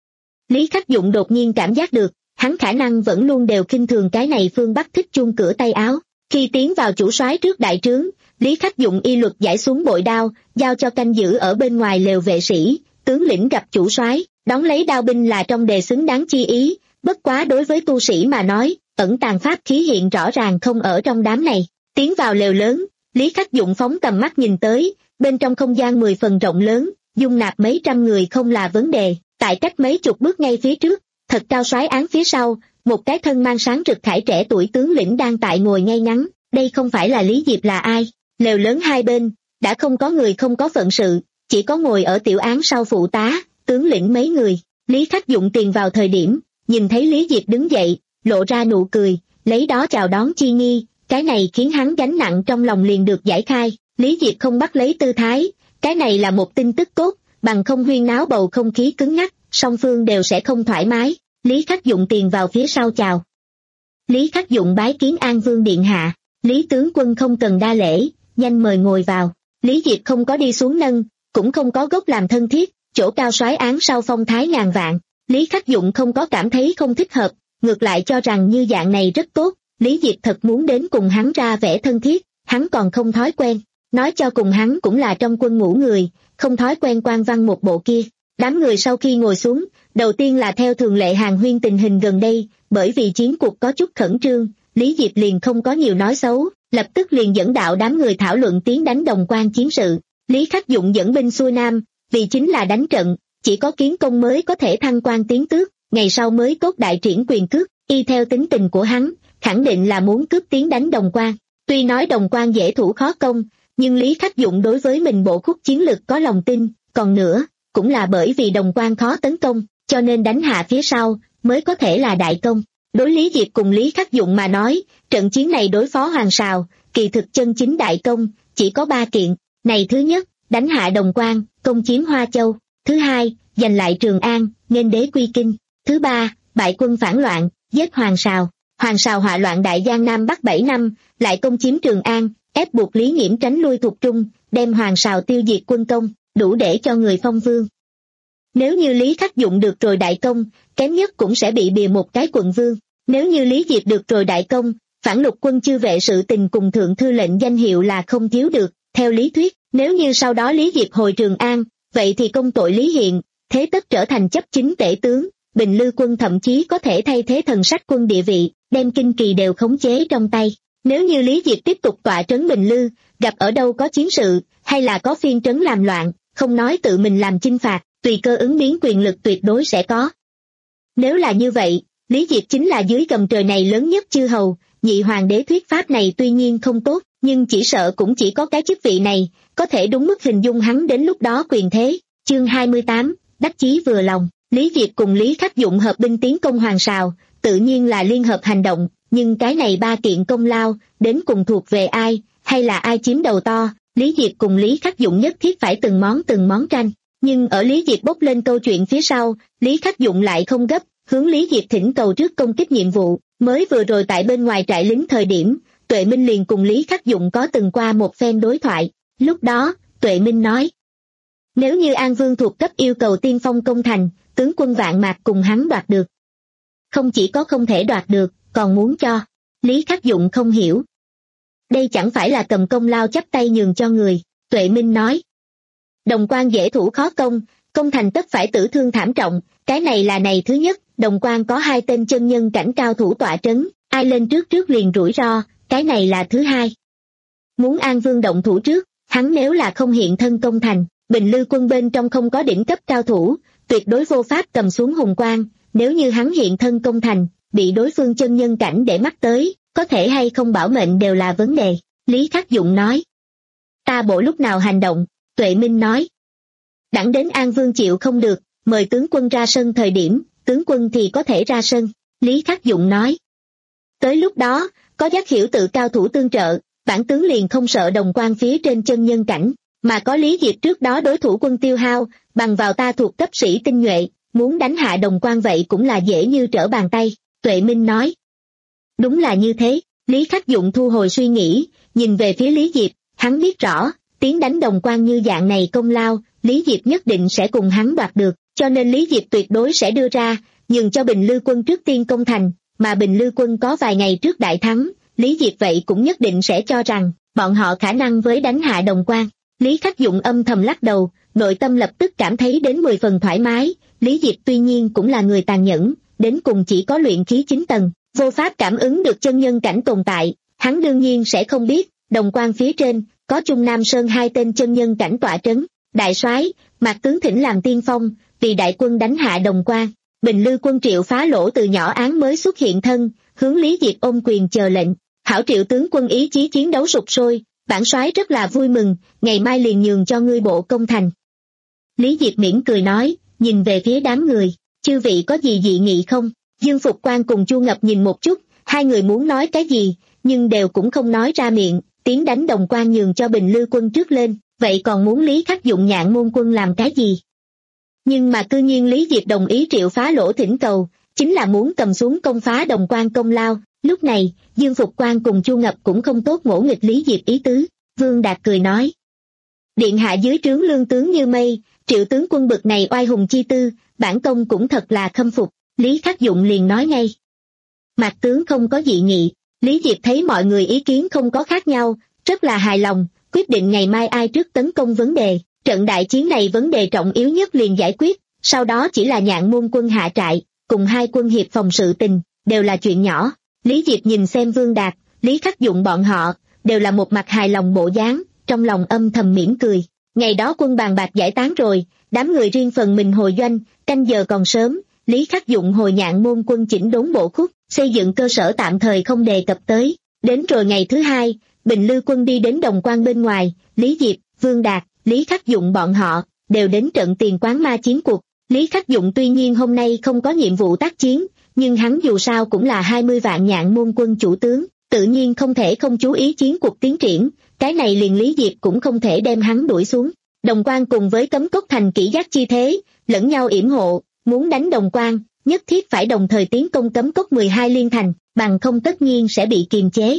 Lý Khắc Dụng đột nhiên cảm giác được, hắn khả năng vẫn luôn đều khinh thường cái này phương Bắc thích chuông cửa tay áo. Khi tiến vào chủ soái trước đại trướng, Lý Khắc Dụng y luật giải xuống bội đao, giao cho canh giữ ở bên ngoài lều vệ sĩ, tướng lĩnh gặp chủ soái, đón lấy đao binh là trong đề xứng đáng chi ý, bất quá đối với tu sĩ mà nói, ẩn tàng pháp khí hiện rõ ràng không ở trong đám này. Tiến vào lều lớn, Lý Khắc Dụng phóng tầm mắt nhìn tới, bên trong không gian mười phần rộng lớn, dung nạp mấy trăm người không là vấn đề, tại cách mấy chục bước ngay phía trước, thật cao soái án phía sau, một cái thân mang sáng rực khải trẻ tuổi tướng lĩnh đang tại ngồi ngay ngắn, đây không phải là Lý Diệp là ai? Lều lớn hai bên, đã không có người không có phận sự, chỉ có ngồi ở tiểu án sau phụ tá, tướng lĩnh mấy người. Lý Khắc Dụng tiền vào thời điểm, nhìn thấy Lý Diệp đứng dậy, lộ ra nụ cười, lấy đó chào đón chi nghi, cái này khiến hắn gánh nặng trong lòng liền được giải khai. Lý Diệp không bắt lấy tư thái, cái này là một tin tức tốt, bằng không huyên náo bầu không khí cứng ngắc, song phương đều sẽ không thoải mái. Lý Khắc Dụng tiền vào phía sau chào. Lý Khắc Dụng bái kiến An Vương điện hạ. Lý tướng quân không cần đa lễ, nhanh mời ngồi vào. Lý Diệp không có đi xuống nâng, cũng không có gốc làm thân thiết, chỗ cao soái án sau phong thái ngàn vạn. Lý Khắc Dụng không có cảm thấy không thích hợp, ngược lại cho rằng như dạng này rất tốt. Lý Diệp thật muốn đến cùng hắn ra vẻ thân thiết, hắn còn không thói quen, nói cho cùng hắn cũng là trong quân ngũ người, không thói quen quan văn một bộ kia. Đám người sau khi ngồi xuống, đầu tiên là theo thường lệ hàn huyên tình hình gần đây, bởi vì chiến cuộc có chút khẩn trương, Lý Diệp liền không có nhiều nói xấu, lập tức liền dẫn đạo đám người thảo luận tiến đánh Đồng Quan chiến sự. Lý Khắc Dụng dẫn binh xuôi nam, vì chính là đánh trận, chỉ có kiến công mới có thể thăng quan tiến tước, ngày sau mới tốt đại triển quyền cước, y theo tính tình của hắn, khẳng định là muốn cướp tiến đánh Đồng Quan. Tuy nói Đồng Quan dễ thủ khó công, nhưng Lý Khắc Dụng đối với mình bộ khúc chiến lực có lòng tin, còn nữa, cũng là bởi vì Đồng Quan khó tấn công, cho nên đánh hạ phía sau, mới có thể là đại công. Đối Lý Diệp cùng Lý Khắc Dụng mà nói, trận chiến này đối phó Hoàng Sào, kỳ thực chân chính đại công, chỉ có ba kiện. Này thứ nhất, đánh hạ Đồng Quan, công chiếm Hoa Châu. Thứ hai, giành lại Trường An, nghênh đế quy kinh. Thứ ba, bại quân phản loạn, giết Hoàng Sào. Hoàng Sào họa loạn Đại Giang Nam Bắc bảy năm, lại công chiếm Trường An, ép buộc Lý Nghiễm tránh lui thuộc Trung, đem Hoàng Sào tiêu diệt quân công, đủ để cho người phong vương. Nếu như Lý Khắc Dụng được rồi đại công, kém nhất cũng sẽ bị bìa một cái quận vương. Nếu như Lý Diệp được rồi đại công, phản lục quân chư vệ sự tình cùng thượng thư lệnh danh hiệu là không thiếu được. Theo lý thuyết, nếu như sau đó Lý Diệp hồi Trường An, vậy thì công tội Lý Hiện, thế tất trở thành chấp chính tể tướng, Bình Lư quân thậm chí có thể thay thế thần sách quân địa vị, đem kinh kỳ đều khống chế trong tay. Nếu như Lý Diệp tiếp tục tọa trấn Bình Lư, gặp ở đâu có chiến sự, hay là có phiên trấn làm loạn, không nói tự mình làm chinh phạt, tùy cơ ứng biến quyền lực tuyệt đối sẽ có. Nếu là như vậy, Lý Diệp chính là dưới gầm trời này lớn nhất chư hầu, nhị hoàng đế thuyết pháp này tuy nhiên không tốt, nhưng chỉ sợ cũng chỉ có cái chức vị này, có thể đúng mức hình dung hắn đến lúc đó quyền thế. Chương hai mươi tám, đắc chí vừa lòng, Lý Diệp cùng Lý Khắc Dụng hợp binh tiến công Hoàng Sào, tự nhiên là liên hợp hành động, nhưng cái này ba kiện công lao, đến cùng thuộc về ai, hay là ai chiếm đầu to, Lý Diệp cùng Lý Khắc Dụng nhất thiết phải từng món từng món tranh. Nhưng ở Lý Diệp bốc lên câu chuyện phía sau, Lý Khắc Dụng lại không gấp, hướng Lý Diệp thỉnh cầu trước công kích nhiệm vụ. Mới vừa rồi tại bên ngoài trại lính thời điểm, Tuệ Minh liền cùng Lý Khắc Dụng có từng qua một phen đối thoại. Lúc đó, Tuệ Minh nói, nếu như An Vương thuộc cấp yêu cầu tiên phong công thành, tướng quân Vạn Mạc cùng hắn đoạt được. Không chỉ có không thể đoạt được, còn muốn cho. Lý Khắc Dụng không hiểu. Đây chẳng phải là cầm công lao chắp tay nhường cho người, Tuệ Minh nói. Đồng Quan dễ thủ khó công, công thành tất phải tử thương thảm trọng, cái này là này thứ nhất, Đồng Quan có hai tên chân nhân cảnh cao thủ tọa trấn, ai lên trước trước liền rủi ro, cái này là thứ hai. Muốn An Vương động thủ trước, hắn nếu là không hiện thân công thành, Bình Lư quân bên trong không có đỉnh cấp cao thủ, tuyệt đối vô pháp cầm xuống hùng quan, nếu như hắn hiện thân công thành, bị đối phương chân nhân cảnh để mắt tới, có thể hay không bảo mệnh đều là vấn đề. Lý Khắc Dụng nói, ta bộ lúc nào hành động, Tuệ Minh nói, đẳng đến An Vương chịu không được, mời tướng quân ra sân thời điểm, tướng quân thì có thể ra sân, Lý Khắc Dụng nói. Tới lúc đó, có giác hiểu tự cao thủ tương trợ, bản tướng liền không sợ Đồng Quan phía trên chân nhân cảnh, mà có Lý Diệp trước đó đối thủ quân tiêu hao, bằng vào ta thuộc cấp sĩ tinh nhuệ, muốn đánh hạ Đồng Quan vậy cũng là dễ như trở bàn tay, Tuệ Minh nói. Đúng là như thế, Lý Khắc Dụng thu hồi suy nghĩ, nhìn về phía Lý Diệp, hắn biết rõ, tiến đánh Đồng Quan như dạng này công lao, Lý Diệp nhất định sẽ cùng hắn đoạt được, cho nên Lý Diệp tuyệt đối sẽ đưa ra, nhường cho Bình Lư quân trước tiên công thành, mà Bình Lư quân có vài ngày trước đại thắng, Lý Diệp vậy cũng nhất định sẽ cho rằng, bọn họ khả năng với đánh hạ Đồng Quan. Lý Khắc Dụng âm thầm lắc đầu, nội tâm lập tức cảm thấy đến mười phần thoải mái, Lý Diệp tuy nhiên cũng là người tàn nhẫn, đến cùng chỉ có luyện khí chín tầng, vô pháp cảm ứng được chân nhân cảnh tồn tại, hắn đương nhiên sẽ không biết, Đồng Quan phía trên, có Trung Nam Sơn hai tên chân nhân cảnh tọa trấn, đại soái, Mạc tướng thỉnh làm tiên phong, vì đại quân đánh hạ Đồng Quan. Bình Lư quân Triệu Phá Lỗ từ nhỏ án mới xuất hiện thân, hướng Lý Diệp ôm quyền chờ lệnh, hảo Triệu tướng quân ý chí chiến đấu sục sôi, bản soái rất là vui mừng, ngày mai liền nhường cho ngươi bộ công thành. Lý Diệp mỉm cười nói, nhìn về phía đám người, chư vị có gì dị nghị không? Dương Phục Quan cùng Chu Ngập nhìn một chút, hai người muốn nói cái gì, nhưng đều cũng không nói ra miệng, tiến đánh Đồng Quan nhường cho Bình Lư quân trước lên, vậy còn muốn Lý Khắc Dụng Nhạn môn quân làm cái gì? Nhưng mà cư nhiên Lý Diệp đồng ý Triệu Phá Lỗ thỉnh cầu, chính là muốn cầm xuống công phá Đồng Quan công lao. Lúc này, Dương Phục Quan cùng Chu Ngập cũng không tốt ngỗ nghịch Lý Diệp ý tứ. Vương Đạt cười nói, điện hạ dưới trướng lương tướng như mây, Triệu tướng quân bực này oai hùng chi tư, bản công cũng thật là khâm phục. Lý Khắc Dụng liền nói ngay, Mạc tướng không có dị nghị. Lý Diệp thấy mọi người ý kiến không có khác nhau, rất là hài lòng, quyết định ngày mai ai trước tấn công vấn đề. Trận đại chiến này vấn đề trọng yếu nhất liền giải quyết, sau đó chỉ là Nhạn môn quân hạ trại, cùng hai quân hiệp phòng sự tình, đều là chuyện nhỏ. Lý Diệp nhìn xem Vương Đạt, Lý Khắc Dụng bọn họ, đều là một mặt hài lòng bộ dáng, trong lòng âm thầm mỉm cười. Ngày đó quân bàn bạc giải tán rồi, đám người riêng phần mình hồi doanh, canh giờ còn sớm, Lý Khắc Dụng hồi Nhạn môn quân chỉnh đốn bộ khúc, xây dựng cơ sở tạm thời không đề cập tới. Đến rồi ngày thứ hai, Bình Lư Quân đi đến đồng quan bên ngoài, Lý Diệp, Vương Đạt, Lý Khắc Dụng bọn họ đều đến trận tiền quán ma chiến cuộc. Lý Khắc Dụng tuy nhiên hôm nay không có nhiệm vụ tác chiến, nhưng hắn dù sao cũng là hai mươi vạn nhạn môn quân chủ tướng, tự nhiên không thể không chú ý chiến cuộc tiến triển, cái này liền Lý Diệp cũng không thể đem hắn đuổi xuống. Đồng quan cùng với Cấm Cốc thành kỷ giác chi thế, lẫn nhau yểm hộ, muốn đánh Đồng quan, nhất thiết phải đồng thời tiến công Cấm Cốc mười hai liên thành, bằng không tất nhiên sẽ bị kiềm chế.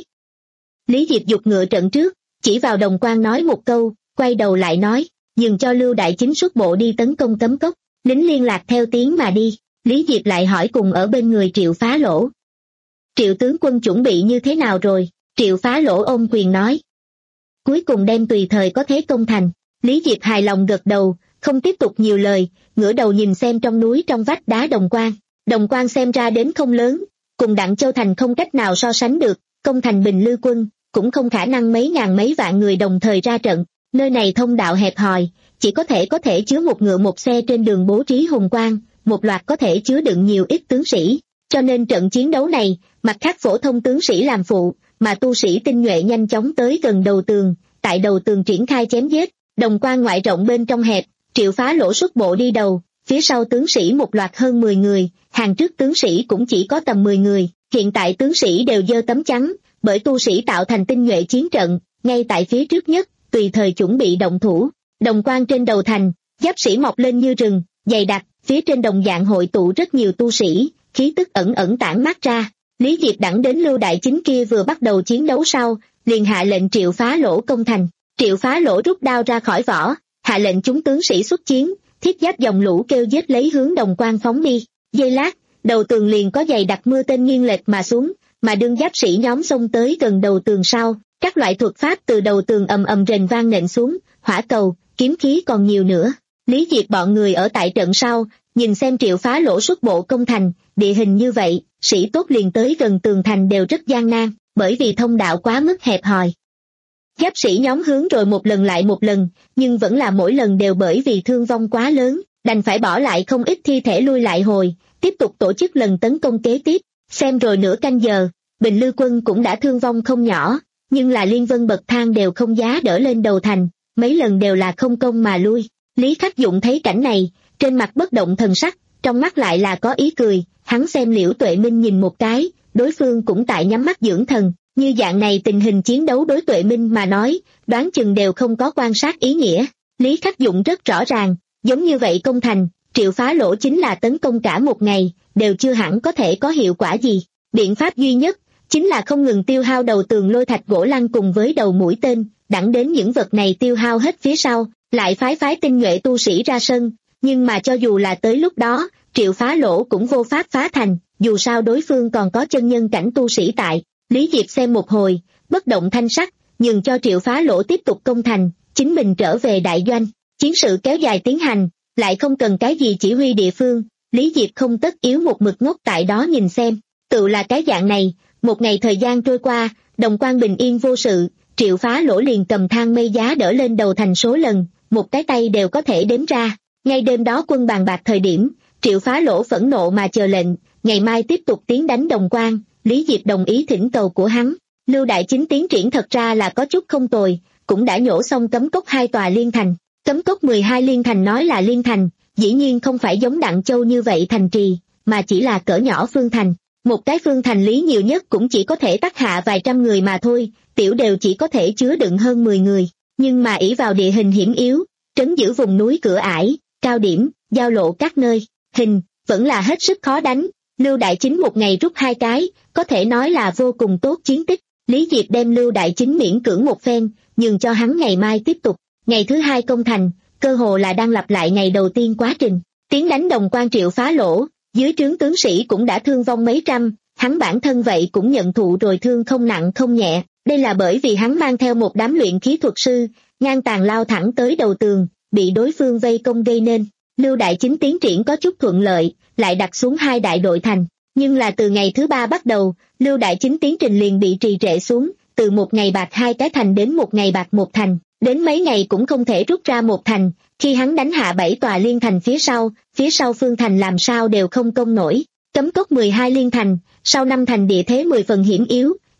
Lý Diệp giục ngựa trận trước, chỉ vào Đồng quan nói một câu, quay đầu lại nói, dừng cho Lưu Đại Chính xuất bộ đi tấn công Cấm Cốc, lính liên lạc theo tiếng mà đi. Lý Diệp lại hỏi cùng ở bên người Triệu Phá Lỗ. Triệu tướng quân chuẩn bị như thế nào rồi? Triệu Phá Lỗ ôm quyền nói. Cuối cùng đem tùy thời có thế công thành. Lý Diệp hài lòng gật đầu, không tiếp tục nhiều lời, ngửa đầu nhìn xem trong núi trong vách đá Đồng quan. Đồng quan xem ra đến không lớn, cùng Đặng Châu thành không cách nào so sánh được, công thành Bình Lư Quân, cũng không khả năng mấy ngàn mấy vạn người đồng thời ra trận. Nơi này thông đạo hẹp hòi, chỉ có thể có thể chứa một ngựa một xe trên đường bố trí hùng quan, một loạt có thể chứa đựng nhiều ít tướng sĩ, cho nên trận chiến đấu này, mặt khác phổ thông tướng sĩ làm phụ, mà tu sĩ tinh nhuệ nhanh chóng tới gần đầu tường, tại đầu tường triển khai chém giết. Đồng quan ngoại rộng bên trong hẹp, Triệu Phá Lỗ xuất bộ đi đầu, phía sau tướng sĩ một loạt hơn mười người, hàng trước tướng sĩ cũng chỉ có tầm mười người, hiện tại tướng sĩ đều giơ tấm chắn, bởi tu sĩ tạo thành tinh nhuệ chiến trận, ngay tại phía trước nhất, tùy thời chuẩn bị động thủ. Đồng quan trên đầu thành, giáp sĩ mọc lên như rừng, dày đặc, phía trên đồng dạng hội tụ rất nhiều tu sĩ, khí tức ẩn ẩn tản mát ra. Lý Diệp đẳng đến Lưu Đại Chính kia vừa bắt đầu chiến đấu sau, liền hạ lệnh Triệu Phá Lỗ công thành. Triệu Phá Lỗ rút đao ra khỏi vỏ, hạ lệnh chúng tướng sĩ xuất chiến, thiết giáp dòng lũ kêu giết lấy hướng Đồng quan phóng đi. Giây lát, đầu tường liền có dày đặc mưa tên nghiêng lệch mà xuống, mà đương giáp sĩ nhóm xông tới gần đầu tường sau, các loại thuật pháp từ đầu tường ầm ầm rền vang nện xuống, hỏa cầu, kiếm khí còn nhiều nữa. Lý Diệp bọn người ở tại trận sau, nhìn xem Triệu Phá Lỗ xuất bộ công thành, địa hình như vậy, sĩ tốt liền tới gần tường thành đều rất gian nan, bởi vì thông đạo quá mức hẹp hòi. Giáp sĩ nhóm hướng rồi một lần lại một lần, nhưng vẫn là mỗi lần đều bởi vì thương vong quá lớn, đành phải bỏ lại không ít thi thể lui lại hồi, tiếp tục tổ chức lần tấn công kế tiếp. Xem rồi nửa canh giờ, Bình Lư Quân cũng đã thương vong không nhỏ, nhưng là liên vân bậc thang đều không giá đỡ lên đầu thành, mấy lần đều là không công mà lui. Lý Khắc Dụng thấy cảnh này, trên mặt bất động thần sắc, trong mắt lại là có ý cười, hắn xem Liễu Tuệ Minh nhìn một cái, đối phương cũng tại nhắm mắt dưỡng thần, như dạng này tình hình chiến đấu đối Tuệ Minh mà nói, đoán chừng đều không có quan sát ý nghĩa. Lý Khắc Dụng rất rõ ràng, giống như vậy công thành, Triệu Phá Lỗ chính là tấn công cả một ngày, đều chưa hẳn có thể có hiệu quả gì. Biện pháp duy nhất, chính là không ngừng tiêu hao đầu tường lôi thạch gỗ lăng cùng với đầu mũi tên, đẳng đến những vật này tiêu hao hết phía sau, lại phái phái tinh nhuệ tu sĩ ra sân, nhưng mà cho dù là tới lúc đó, Triệu Phá Lỗ cũng vô pháp phá thành, dù sao đối phương còn có chân nhân cảnh tu sĩ tại. Lý Diệp xem một hồi, bất động thanh sắc, nhường cho Triệu Phá Lỗ tiếp tục công thành, chính mình trở về đại doanh, chiến sự kéo dài tiến hành, lại không cần cái gì chỉ huy địa phương, Lý Diệp không tất yếu một mực ngốc tại đó nhìn xem, tự là cái dạng này. Một ngày thời gian trôi qua, Đồng quan bình yên vô sự, Triệu Phá Lỗ liền cầm thang mây giá đỡ lên đầu thành số lần, một cái tay đều có thể đếm ra. Ngay đêm đó quân bàn bạc thời điểm, Triệu Phá Lỗ phẫn nộ mà chờ lệnh, ngày mai tiếp tục tiến đánh Đồng quan. Lý Diệp đồng ý thỉnh cầu của hắn. Lưu Đại Chính tiến triển thật ra là có chút không tồi, cũng đã nhổ xong Cấm Cốc hai tòa liên thành. Cấm Cốc mười hai liên thành nói là liên thành, dĩ nhiên không phải giống Đặng Châu như vậy thành trì, mà chỉ là cỡ nhỏ phương thành. Một cái phương thành lý nhiều nhất cũng chỉ có thể tác hạ vài trăm người mà thôi, tiểu đều chỉ có thể chứa đựng hơn mười người. Nhưng mà ỷ vào địa hình hiểm yếu, trấn giữ vùng núi cửa ải, cao điểm, giao lộ các nơi, hình, vẫn là hết sức khó đánh. Lưu Đại Chính một ngày rút hai cái, có thể nói là vô cùng tốt chiến tích. Lý Diệp đem Lưu Đại Chính miễn cưỡng một phen, nhường cho hắn ngày mai tiếp tục. Ngày thứ hai công thành, cơ hồ là đang lặp lại ngày đầu tiên quá trình. Tiến đánh Đồng quan Triệu Phá Lỗ, dưới trướng tướng sĩ cũng đã thương vong mấy trăm, hắn bản thân vậy cũng nhận thụ rồi thương không nặng không nhẹ. Đây là bởi vì hắn mang theo một đám luyện khí thuật sư, ngang tàn lao thẳng tới đầu tường, bị đối phương vây công gây nên. Lưu Đại Chính tiến triển có chút thuận lợi, lại đặt xuống hai đại đội thành. Nhưng là từ ngày thứ ba bắt đầu, Lưu Đại Chính tiến trình liền bị trì trệ xuống, từ một ngày bạc hai cái thành đến một ngày bạc một thành, đến mấy ngày cũng không thể rút ra một thành. Khi hắn đánh hạ bảy tòa liên thành phía sau, phía sau phương thành làm sao đều không công nổi. Cấm Cốc mười hai liên thành, sau năm thành địa thế mười phần hiểm yếu,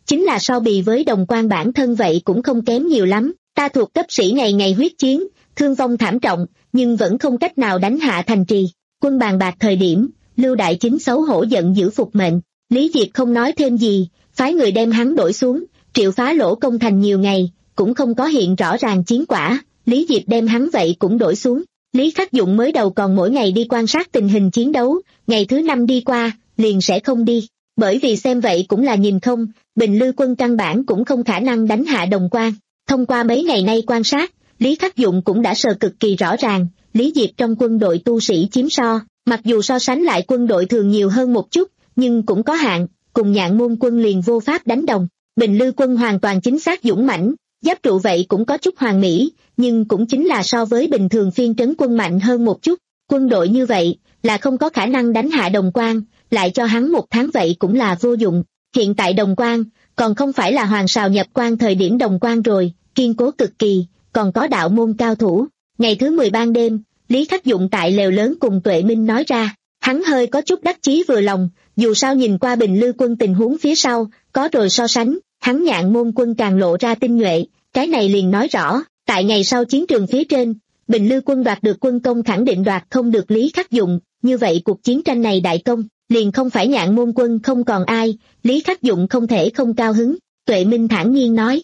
chính là so bì với Đồng Quan bản thân vậy cũng không kém nhiều lắm. Ta thuộc cấp sĩ ngày ngày huyết chiến, thương vong thảm trọng, nhưng vẫn không cách nào đánh hạ thành trì. Quân bàn bạc thời điểm, Lưu Đại Chính xấu hổ giận dữ phục mệnh. Lý Diệp không nói thêm gì, phái người đem hắn đổi xuống, triệu phá lỗ công thành nhiều ngày, cũng không có hiện rõ ràng chiến quả. Lý Diệp đem hắn vậy cũng đổi xuống. Lý Khắc Dụng mới đầu còn mỗi ngày đi quan sát tình hình chiến đấu, ngày thứ năm đi qua, liền sẽ không đi. Bởi vì xem vậy cũng là nhìn không, Bình Lư quân căn bản cũng không khả năng đánh hạ Đồng Quan. Thông qua mấy ngày nay quan sát, Lý Khắc Dụng cũng đã sờ cực kỳ rõ ràng, Lý Diệp trong quân đội tu sĩ chiếm so, mặc dù so sánh lại quân đội thường nhiều hơn một chút, nhưng cũng có hạn, cùng Nhạn Môn quân liền vô pháp đánh đồng. Bình Lư quân hoàn toàn chính xác dũng mãnh, giáp trụ vậy cũng có chút hoàn mỹ, nhưng cũng chính là so với bình thường phiên trấn quân mạnh hơn một chút. Quân đội như vậy là không có khả năng đánh hạ Đồng Quan, lại cho hắn một tháng vậy cũng là vô dụng. Hiện tại Đồng Quan còn không phải là Hoàng Sào nhập quan thời điểm Đồng Quan rồi, kiên cố cực kỳ, còn có đạo môn cao thủ. Ngày thứ mười ban đêm, Lý Khắc Dụng tại lều lớn cùng Tuệ Minh nói ra, hắn hơi có chút đắc chí vừa lòng, dù sao nhìn qua Bình Lư quân tình huống phía sau, có rồi so sánh, hắn Nhạn Môn quân càng lộ ra tinh nhuệ, cái này liền nói rõ, tại ngày sau chiến trường phía trên, Bình Lư quân đoạt được quân công khẳng định đoạt không được Lý Khắc Dụng, như vậy cuộc chiến tranh này đại công, liền không phải Nhạn Môn quân không còn ai, Lý Khắc Dụng không thể không cao hứng. Tuệ Minh thản nhiên nói,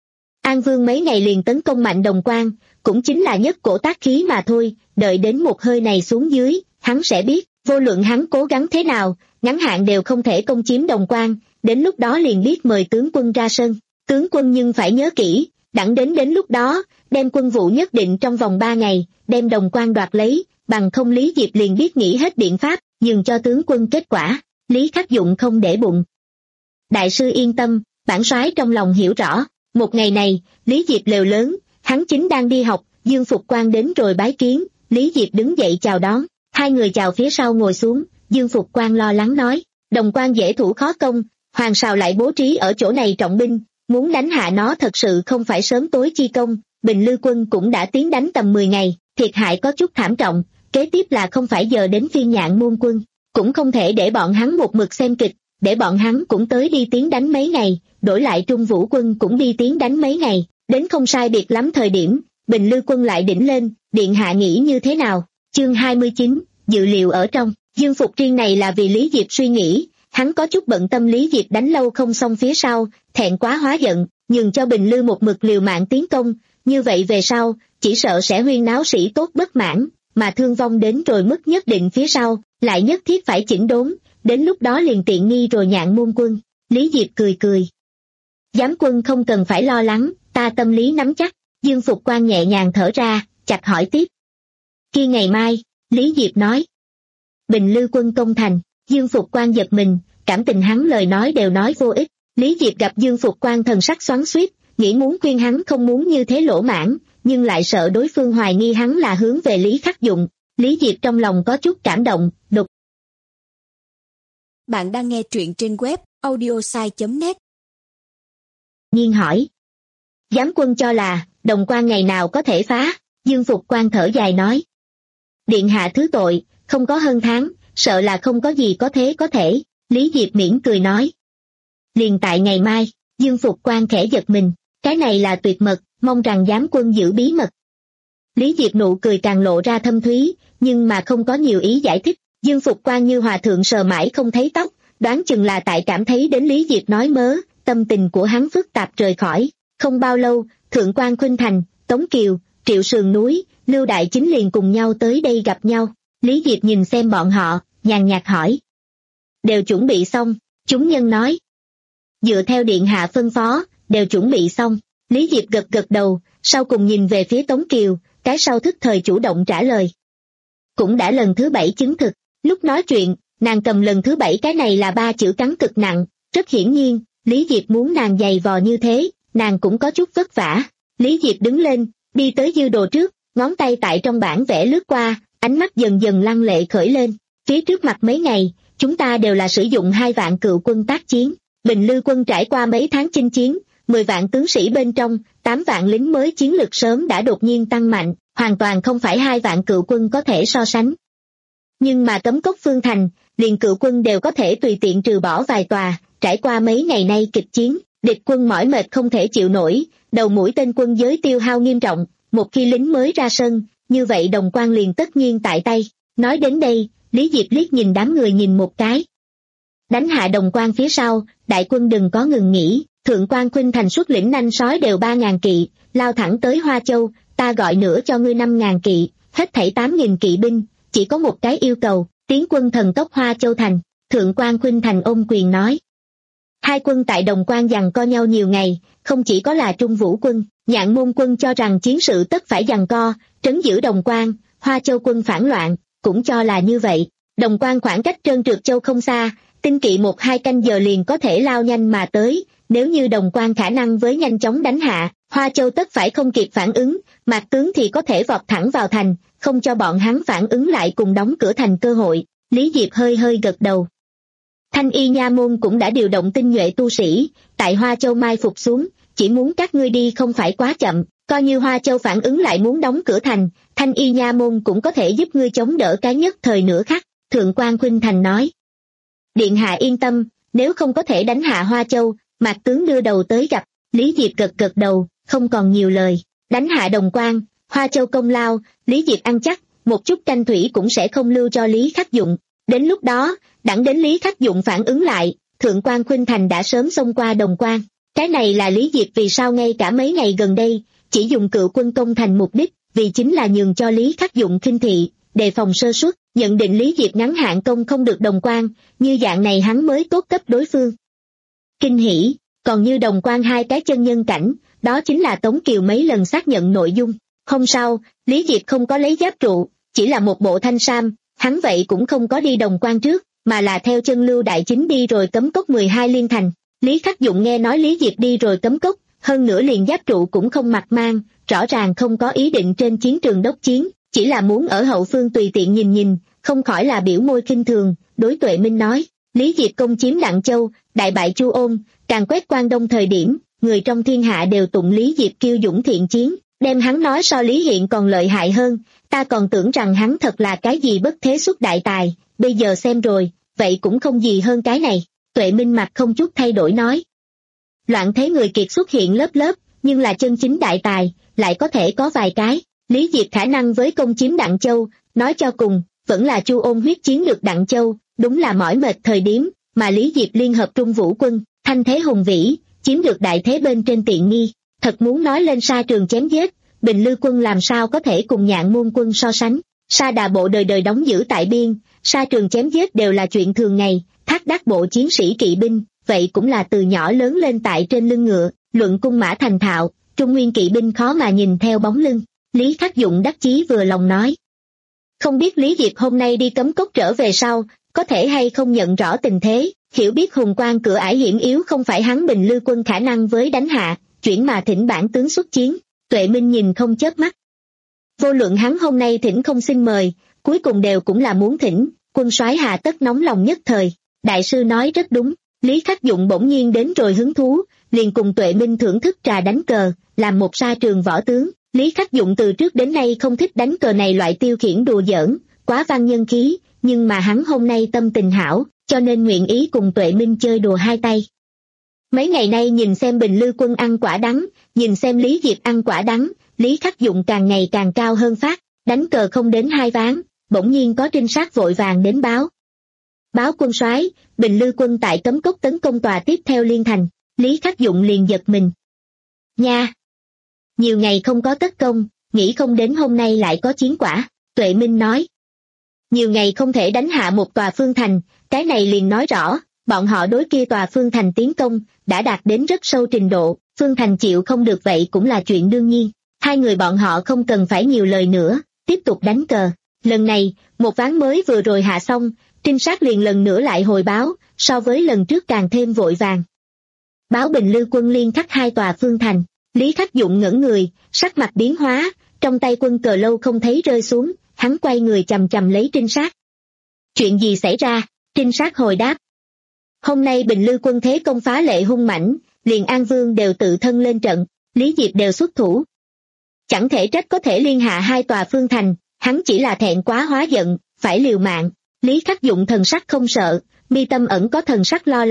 An Vương mấy ngày liền tấn công mạnh Đồng Quan, cũng chính là nhất cổ tác khí mà thôi, đợi đến một hơi này xuống dưới, hắn sẽ biết, vô luận hắn cố gắng thế nào, ngắn hạn đều không thể công chiếm Đồng Quan, đến lúc đó liền biết mời tướng quân ra sân. Tướng quân nhưng phải nhớ kỹ, đặng đến đến lúc đó, đem quân vụ nhất định trong vòng ba ngày, đem Đồng Quan đoạt lấy, bằng không Lý Diệp liền biết nghĩ hết biện pháp, nhường cho tướng quân kết quả. Lý Khắc Dụng không để bụng. Đại sư yên tâm, bản soái trong lòng hiểu rõ. Một ngày này, Lý Diệp lều lớn, hắn chính đang đi học, Dương Phục Quan đến rồi bái kiến, Lý Diệp đứng dậy chào đón, hai người chào phía sau ngồi xuống, Dương Phục Quan lo lắng nói, Đồng Quan dễ thủ khó công, Hoàng Sào lại bố trí ở chỗ này trọng binh, muốn đánh hạ nó thật sự không phải sớm tối chi công, Bình Lư quân cũng đã tiến đánh tầm mười ngày, thiệt hại có chút thảm trọng, kế tiếp là không phải giờ đến phiên Nhạn Môn quân, cũng không thể để bọn hắn một mực xem kịch, để bọn hắn cũng tới đi tiến đánh mấy ngày, đổi lại Trung Vũ quân cũng đi tiến đánh mấy ngày, đến không sai biệt lắm thời điểm, Bình Lư quân lại đỉnh lên, điện hạ nghĩ như thế nào? Chương hai mươi chín, dự liệu ở trong, Dương Phục riêng này là vì Lý Diệp suy nghĩ, hắn có chút bận tâm Lý Diệp đánh lâu không xong phía sau, thẹn quá hóa giận, nhường cho Bình Lư một mực liều mạng tiến công, như vậy về sau, chỉ sợ sẽ huyên náo sĩ tốt bất mãn, mà thương vong đến rồi mức nhất định phía sau, lại nhất thiết phải chỉnh đốn, đến lúc đó liền tiện nghi rồi Nhạn Môn quân. Lý Diệp cười cười. Giám quân không cần phải lo lắng, ta tâm lý nắm chắc. Dương Phục Quan nhẹ nhàng thở ra, chặt hỏi tiếp. Kia ngày mai, Lý Diệp nói. Bình Lư quân công thành, Dương Phục Quan giật mình, cảm tình hắn lời nói đều nói vô ích. Lý Diệp gặp Dương Phục Quan thần sắc xoắn xuýt, nghĩ muốn khuyên hắn không muốn như thế lỗ mãn, nhưng lại sợ đối phương hoài nghi hắn là hướng về Lý Khắc Dụng. Lý Diệp trong lòng có chút cảm động, đột. Bạn đang nghe truyện trên web audiosai chấm net. Nhiên hỏi. Giám quân cho là, Đồng Quan ngày nào có thể phá? Dương Phục Quan thở dài nói. Điện hạ thứ tội, không có hơn tháng, sợ là không có gì có thế có thể. Lý Diệp mỉm cười nói. Liền tại ngày mai, Dương Phục Quan khẽ giật mình, cái này là tuyệt mật, mong rằng giám quân giữ bí mật. Lý Diệp nụ cười càng lộ ra thâm thúy, nhưng mà không có nhiều ý giải thích. Dương Phục Quan như hòa thượng sờ mãi không thấy tóc, đoán chừng là tại cảm thấy đến Lý Diệp nói mớ, tâm tình của hắn phức tạp rời khỏi. Không bao lâu, Thượng quan Khuynh Thành, Tống Kiều, Triệu Sườn Núi, Lưu Đại Chính liền cùng nhau tới đây gặp nhau. Lý Diệp nhìn xem bọn họ, nhàn nhạt hỏi. Đều chuẩn bị xong, chúng nhân nói. Dựa theo điện hạ phân phó, đều chuẩn bị xong. Lý Diệp gật gật đầu, sau cùng nhìn về phía Tống Kiều, cái sau thức thời chủ động trả lời. Cũng đã lần thứ bảy chứng thực, lúc nói chuyện, nàng cầm lần thứ bảy cái này là ba chữ cắn cực nặng, rất hiển nhiên, Lý Diệp muốn nàng dày vò như thế, nàng cũng có chút vất vả. Lý Diệp đứng lên, đi tới dư đồ trước, ngón tay tại trong bảng vẽ lướt qua, ánh mắt dần dần lăng lệ khởi lên. Phía trước mặt mấy ngày, chúng ta đều là sử dụng hai vạn cựu quân tác chiến. Bình Lư quân trải qua mấy tháng chinh chiến, mười vạn tướng sĩ bên trong, tám vạn lính mới chiến lực sớm đã đột nhiên tăng mạnh, hoàn toàn không phải hai vạn cựu quân có thể so sánh. Nhưng mà Cấm Cốc Phương Thành, liền cựu quân đều có thể tùy tiện trừ bỏ vài tòa, trải qua mấy ngày nay kịch chiến, Địch quân mỏi mệt không thể chịu nổi, đầu mũi tên quân giới tiêu hao nghiêm trọng, một khi lính mới ra sân, như vậy Đồng Quan liền tất nhiên tại tay. Nói đến đây, Lý Diệp liếc nhìn đám người nhìn một cái. Đánh hạ Đồng Quan phía sau, đại quân đừng có ngừng nghỉ, Thượng quan Khuynh Thành xuất lĩnh nanh sói đều ba ngàn kỵ, lao thẳng tới Hoa Châu, ta gọi nữa cho ngươi năm ngàn kỵ, hết thảy tám nghìn kỵ binh, chỉ có một cái yêu cầu, tiến quân thần tốc Hoa Châu thành. Thượng quan Khuynh Thành ôm quyền nói. Hai quân tại Đồng Quan giằng co nhau nhiều ngày, không chỉ có là Trung Vũ quân, Nhạn Môn quân cho rằng chiến sự tất phải giằng co, trấn giữ Đồng Quan, Hoa Châu quân phản loạn, cũng cho là như vậy. Đồng Quan khoảng cách Trơn Trượt Châu không xa, tinh kỵ một hai canh giờ liền có thể lao nhanh mà tới, nếu như Đồng Quan khả năng với nhanh chóng đánh hạ, Hoa Châu tất phải không kịp phản ứng, Mạc tướng thì có thể vọt thẳng vào thành, không cho bọn hắn phản ứng lại cùng đóng cửa thành cơ hội. Lý Diệp hơi hơi gật đầu. Thanh Y Nha Môn cũng đã điều động tinh nhuệ tu sĩ, tại Hoa Châu mai phục xuống, chỉ muốn các ngươi đi không phải quá chậm, coi như Hoa Châu phản ứng lại muốn đóng cửa thành, Thanh Y Nha Môn cũng có thể giúp ngươi chống đỡ cái nhất thời nửa khắc. Thượng quan Khuynh Thành nói. Điện hạ yên tâm, nếu không có thể đánh hạ Hoa Châu, Mạc tướng đưa đầu tới gặp. Lý Diệp gật gật đầu, không còn nhiều lời. Đánh hạ Đồng Quan, Hoa Châu công lao, Lý Diệp ăn chắc, một chút tranh thủy cũng sẽ không lưu cho Lý Khắc Dụng. Đến lúc đó, đặng đến Lý Khắc Dụng phản ứng lại, Thượng quan Khuynh Thành đã sớm xông qua Đồng Quan. Cái này là Lý Diệp vì sao ngay cả mấy ngày gần đây, chỉ dùng cựu quân công thành mục đích, vì chính là nhường cho Lý Khắc Dụng khinh thị, đề phòng sơ suất, nhận định Lý Diệp ngắn hạn công không được Đồng Quan, như dạng này hắn mới tốt cấp đối phương. Kinh hỉ, còn như Đồng Quan hai cái chân nhân cảnh, đó chính là Tống Kiều mấy lần xác nhận nội dung. Hôm sau, Lý Diệp không có lấy giáp trụ, chỉ là một bộ thanh sam, hắn vậy cũng không có đi Đồng Quan trước, mà là theo chân Lưu Đại Chính đi rồi Cấm Cốc mười hai liên thành. Lý Khắc Dụng nghe nói Lý Diệp đi rồi Cấm Cốc, hơn nữa liền giáp trụ cũng không mặc mang, rõ ràng không có ý định trên chiến trường đốc chiến, chỉ là muốn ở hậu phương tùy tiện nhìn nhìn, không khỏi là biểu môi khinh thường. Đối Tuệ Minh nói, Lý Diệp công chiếm Đặng Châu, đại bại Chu Ôn, càng quét Quan Đông thời điểm, người trong thiên hạ đều tụng Lý Diệp kiêu dũng thiện chiến, đem hắn nói so Lý Hiện còn lợi hại hơn, ta còn tưởng rằng hắn thật là cái gì bất thế xuất đại tài, bây giờ xem rồi, vậy cũng không gì hơn cái này. Tuệ Minh mặt không chút thay đổi nói. Loạn thế người kiệt xuất hiện lớp lớp, nhưng là chân chính đại tài, lại có thể có vài cái. Lý Diệp khả năng với công chiếm Đặng Châu, nói cho cùng, vẫn là Chu Ôn huyết chiến được Đặng Châu, đúng là mỏi mệt thời điểm, mà Lý Diệp liên hợp Trung Vũ quân, thanh thế hùng vĩ, chiếm được đại thế bên trên tiện nghi. Thật muốn nói lên sa trường chém giết, Bình Lư quân làm sao có thể cùng Nhạn Môn quân so sánh. Sa Đà bộ đời đời đóng giữ tại biên, sa trường chém giết đều là chuyện thường ngày, Thác Đắc bộ chiến sĩ kỵ binh, vậy cũng là từ nhỏ lớn lên tại trên lưng ngựa, luận cung mã thành thạo, Trung Nguyên kỵ binh khó mà nhìn theo bóng lưng. Lý Khắc Dụng đắc chí vừa lòng nói. Không biết Lý Diệp hôm nay đi Cấm Cốc trở về sau, có thể hay không nhận rõ tình thế, hiểu biết hùng quan cửa ải hiểm yếu không phải hắn Bình Lư quân khả năng với đánh hạ, chuyển mà thỉnh bản tướng xuất chiến. Tuệ Minh nhìn không chớp mắt. Vô luận hắn hôm nay thỉnh không xin mời, cuối cùng đều cũng là muốn thỉnh, quân soái hà tất nóng lòng nhất thời. Đại sư nói rất đúng. Lý Khắc Dụng bỗng nhiên đến rồi hứng thú, liền cùng Tuệ Minh thưởng thức trà đánh cờ, làm một sa trường võ tướng. Lý Khắc Dụng từ trước đến nay không thích đánh cờ này loại tiêu khiển đùa giỡn, quá văn nhân khí, nhưng mà hắn hôm nay tâm tình hảo, cho nên nguyện ý cùng Tuệ Minh chơi đùa hai tay. Mấy ngày nay nhìn xem Bình Lư quân ăn quả đắng, nhìn xem Lý Diệp ăn quả đắng, Lý Khắc Dụng càng ngày càng cao hơn phát, đánh cờ không đến hai ván, bỗng nhiên có trinh sát vội vàng đến báo. Báo quân soái, Bình Lư quân tại Cấm Cốc tấn công tòa tiếp theo liên thành. Lý Khắc Dụng liền giật mình. Nha! Nhiều ngày không có tất công, nghĩ không đến hôm nay lại có chiến quả. Tuệ Minh nói. Nhiều ngày không thể đánh hạ một tòa phương thành, cái này liền nói rõ, bọn họ đối kia tòa phương thành tiến công, đã đạt đến rất sâu trình độ, phương thành chịu không được vậy cũng là chuyện đương nhiên. Hai người bọn họ không cần phải nhiều lời nữa, tiếp tục đánh cờ. Lần này, một ván mới vừa rồi hạ xong, trinh sát liền lần nữa lại hồi báo, so với lần trước càng thêm vội vàng. Báo Bình Lư quân liên khắc hai tòa phương thành. Lý Khắc Dụng ngẩn người, sắc mặt biến hóa, trong tay quân cờ lâu không thấy rơi xuống, hắn quay người chầm chầm lấy trinh sát. Chuyện gì xảy ra? Trinh sát hồi đáp. Hôm nay Bình Lư quân thế công phá lệ hung mãnh, liền An Vương đều tự thân lên trận, Lý Diệp đều xuất thủ. Chẳng thể trách có thể liên hạ hai tòa phương thành, hắn chỉ là thẹn quá hóa giận, phải liều mạng. Lý Khắc Dụng thần sắc không sợ, mi tâm ẩn có thần sắc lo lắng,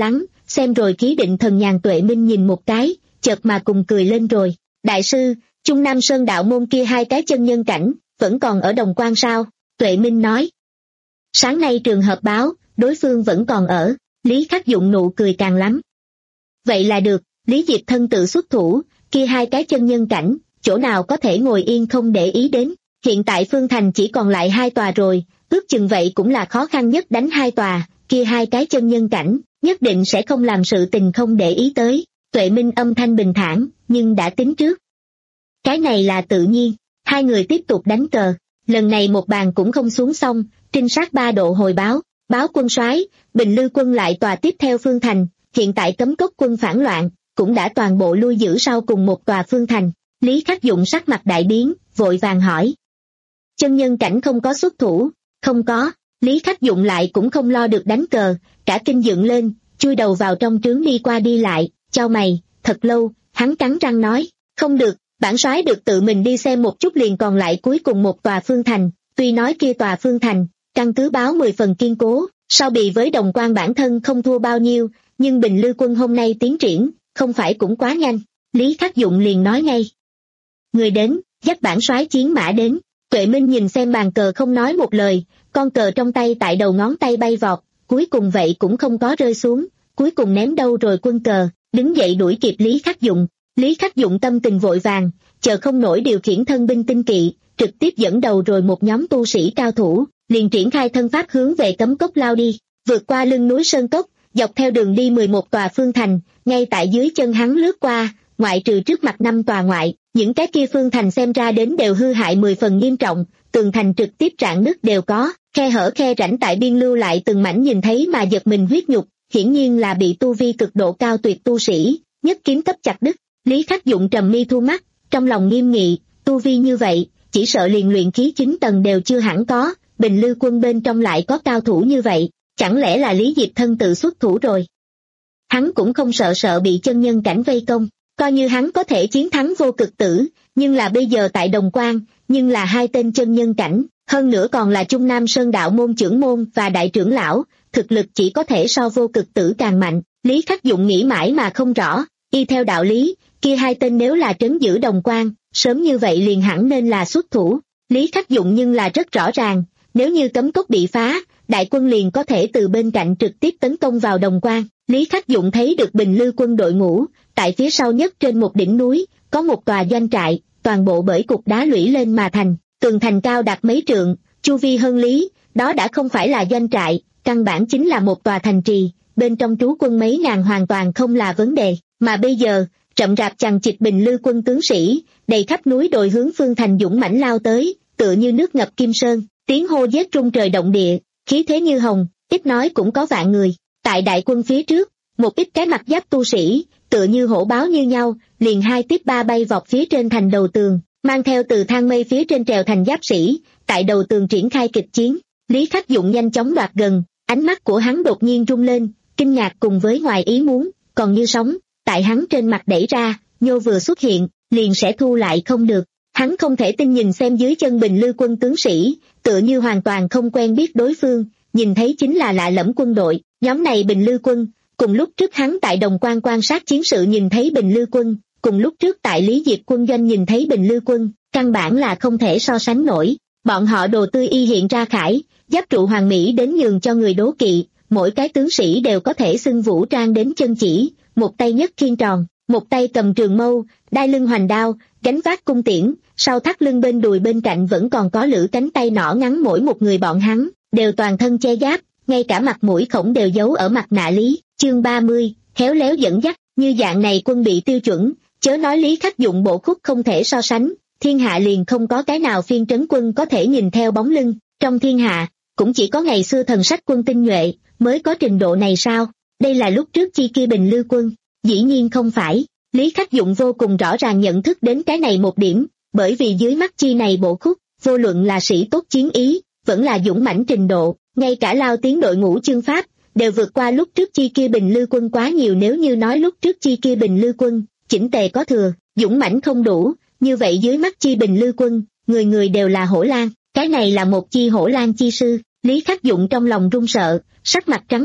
xem rồi khí định thần nhàn Tuệ Minh nhìn một cái, chợt mà cùng cười lên rồi. Đại sư, Trung Nam Sơn đạo môn kia hai cái chân nhân cảnh, vẫn còn ở Đồng Quan sao? Tuệ Minh nói. Sáng nay trường hợp báo, đối phương vẫn còn ở. Lý Khắc Dụng nụ cười càng lắm. Vậy là được, Lý Diệp thân tự xuất thủ, kia hai cái chân nhân cảnh, chỗ nào có thể ngồi yên không để ý đến. Hiện tại Phương Thành chỉ còn lại hai tòa rồi, ước chừng vậy cũng là khó khăn nhất đánh hai tòa, kia hai cái chân nhân cảnh, nhất định sẽ không làm sự tình không để ý tới. Tuệ Minh âm thanh bình thản, nhưng đã tính trước. Cái này là tự nhiên, hai người tiếp tục đánh cờ, lần này một bàn cũng không xuống xong, trinh sát ba độ hồi báo, báo quân soái, Bình Lư quân lại tòa tiếp theo Phương Thành, hiện tại Cấm Cốc quân phản loạn, cũng đã toàn bộ lui giữ sau cùng một tòa Phương Thành. Lý Khắc Dụng sắc mặt đại biến, vội vàng hỏi. Chân nhân cảnh không có xuất thủ, không có, Lý Khắc Dụng lại cũng không lo được đánh cờ, cả kinh dựng lên, chui đầu vào trong trướng đi qua đi lại, chau mày, thật lâu, hắn cắn răng nói, không được, bản soái được tự mình đi xem một chút liền còn lại cuối cùng một tòa Phương Thành, tuy nói kia tòa Phương Thành, căn cứ báo mười phần kiên cố, so bì với Đồng Quan bản thân không thua bao nhiêu, nhưng Bình Lư quân hôm nay tiến triển, không phải cũng quá nhanh. Lý Khắc Dụng liền nói ngay. Người đến, dắt bản soái chiến mã đến. Tuệ Minh nhìn xem bàn cờ không nói một lời, con cờ trong tay tại đầu ngón tay bay vọt, cuối cùng vậy cũng không có rơi xuống, cuối cùng ném đâu rồi quân cờ, đứng dậy đuổi kịp Lý Khắc Dụng. Lý Khắc Dụng tâm tình vội vàng, chờ không nổi điều khiển thân binh tinh kỵ, trực tiếp dẫn đầu rồi một nhóm tu sĩ cao thủ, liền triển khai thân pháp hướng về Cấm Cốc lao đi, vượt qua lưng núi Sơn Cốc, dọc theo đường đi mười một tòa Phương Thành, ngay tại dưới chân hắn lướt qua, ngoại trừ trước mặt năm tòa ngoại, những cái kia Phương Thành xem ra đến đều hư hại mười phần nghiêm trọng, tường thành trực tiếp rạn nứt đều có, khe hở khe rãnh tại biên lưu lại từng mảnh nhìn thấy mà giật mình huyết nhục, hiển nhiên là bị tu vi cực độ cao tuyệt tu sĩ, nhất kiếm cấp chặt đứt. Lý Khắc Dụng trầm mi thu mắt, trong lòng nghiêm nghị, tu vi như vậy, chỉ sợ liền luyện khí chín tầng đều chưa hẳn có, Bình Lư quân bên trong lại có cao thủ như vậy, chẳng lẽ là Lý Diệp thân tự xuất thủ rồi? Hắn cũng không sợ sợ bị chân nhân cảnh vây công, coi như hắn có thể chiến thắng Vô Cực Tử, nhưng là bây giờ tại Đồng Quan, nhưng là hai tên chân nhân cảnh, hơn nữa còn là Trung Nam Sơn đạo môn trưởng môn và đại trưởng lão, thực lực chỉ có thể so Vô Cực Tử càng mạnh. Lý Khắc Dụng nghĩ mãi mà không rõ, y theo đạo lý, kia hai tên nếu là trấn giữ Đồng Quan, sớm như vậy liền hẳn nên là xuất thủ. Lý Khắc Dụng nhưng là rất rõ ràng, nếu như Cấm Cốc bị phá, đại quân liền có thể từ bên cạnh trực tiếp tấn công vào Đồng Quan. Lý Khắc Dụng thấy được Bình Lư quân đội ngũ, tại phía sau nhất trên một đỉnh núi, có một tòa doanh trại, toàn bộ bởi cục đá lũy lên mà thành, tường thành cao đạt mấy trượng, chu vi hơn lý, đó đã không phải là doanh trại, căn bản chính là một tòa thành trì, bên trong trú quân mấy ngàn hoàn toàn không là vấn đề, mà bây giờ, rậm rạp chằng chịt Bình Lư quân tướng sĩ, đầy khắp núi đồi hướng Phương Thành dũng mãnh lao tới, tựa như nước ngập kim sơn, tiếng hô giết rung trời động địa, khí thế như hồng, ít nói cũng có vạn người. Tại đại quân phía trước, một ít cái mặt giáp tu sĩ, tựa như hổ báo như nhau, liền hai tiếp ba bay vọt phía trên thành đầu tường, mang theo từ thang mây phía trên trèo thành giáp sĩ, tại đầu tường triển khai kịch chiến. Lý Khắc Dụng nhanh chóng đoạt gần, ánh mắt của hắn đột nhiên rung lên, kinh ngạc cùng với ngoài ý muốn, còn như sóng, tại hắn trên mặt đẩy ra, nhô vừa xuất hiện, liền sẽ thu lại không được. Hắn không thể tin nhìn xem dưới chân Bình Lư quân tướng sĩ, tựa như hoàn toàn không quen biết đối phương, nhìn thấy chính là lạ lẫm quân đội, nhóm này Bình Lư quân, cùng lúc trước hắn tại Đồng Quan quan sát chiến sự nhìn thấy Bình Lư quân, cùng lúc trước tại Lý Diệp quân doanh nhìn thấy Bình Lư quân, căn bản là không thể so sánh nổi. Bọn họ đồ tươi y hiện ra khải, giáp trụ hoàng mỹ đến nhường cho người đố kỵ, mỗi cái tướng sĩ đều có thể xưng vũ trang đến chân chỉ, một tay nhất khiên tròn, một tay cầm trường mâu, đai lưng hoành đao, gánh vác cung tiễn, sau thắt lưng bên đùi bên cạnh vẫn còn có lưỡi cánh tay nỏ ngắn, mỗi một người bọn hắn đều toàn thân che giáp, ngay cả mặt mũi khổng đều giấu ở mặt nạ lý. Chương ba mươi, khéo léo dẫn dắt, như dạng này quân bị tiêu chuẩn, chớ nói Lý Khắc Dụng bộ khúc không thể so sánh, thiên hạ liền không có cái nào phiên trấn quân có thể nhìn theo bóng lưng, trong thiên hạ, cũng chỉ có ngày xưa thần sách quân tinh nhuệ, mới có trình độ này sao? Đây là lúc trước chi kia Bình Lư quân, dĩ nhiên không phải. Lý Khắc Dụng vô cùng rõ ràng nhận thức đến cái này một điểm, bởi vì dưới mắt chi này bộ khúc, vô luận là sĩ tốt chiến ý, vẫn là dũng mãnh trình độ, ngay cả lao tiến đội ngũ chương pháp, đều vượt qua lúc trước chi kia Bình Lư quân quá nhiều. Nếu như nói lúc trước chi kia Bình Lư quân, chỉnh tề có thừa, dũng mãnh không đủ, như vậy dưới mắt chi Bình Lư quân, người người đều là hổ lang, cái này là một chi hổ lang chi sư. Lý Khắc Dụng trong lòng run sợ, sắc mặt trắng bệch,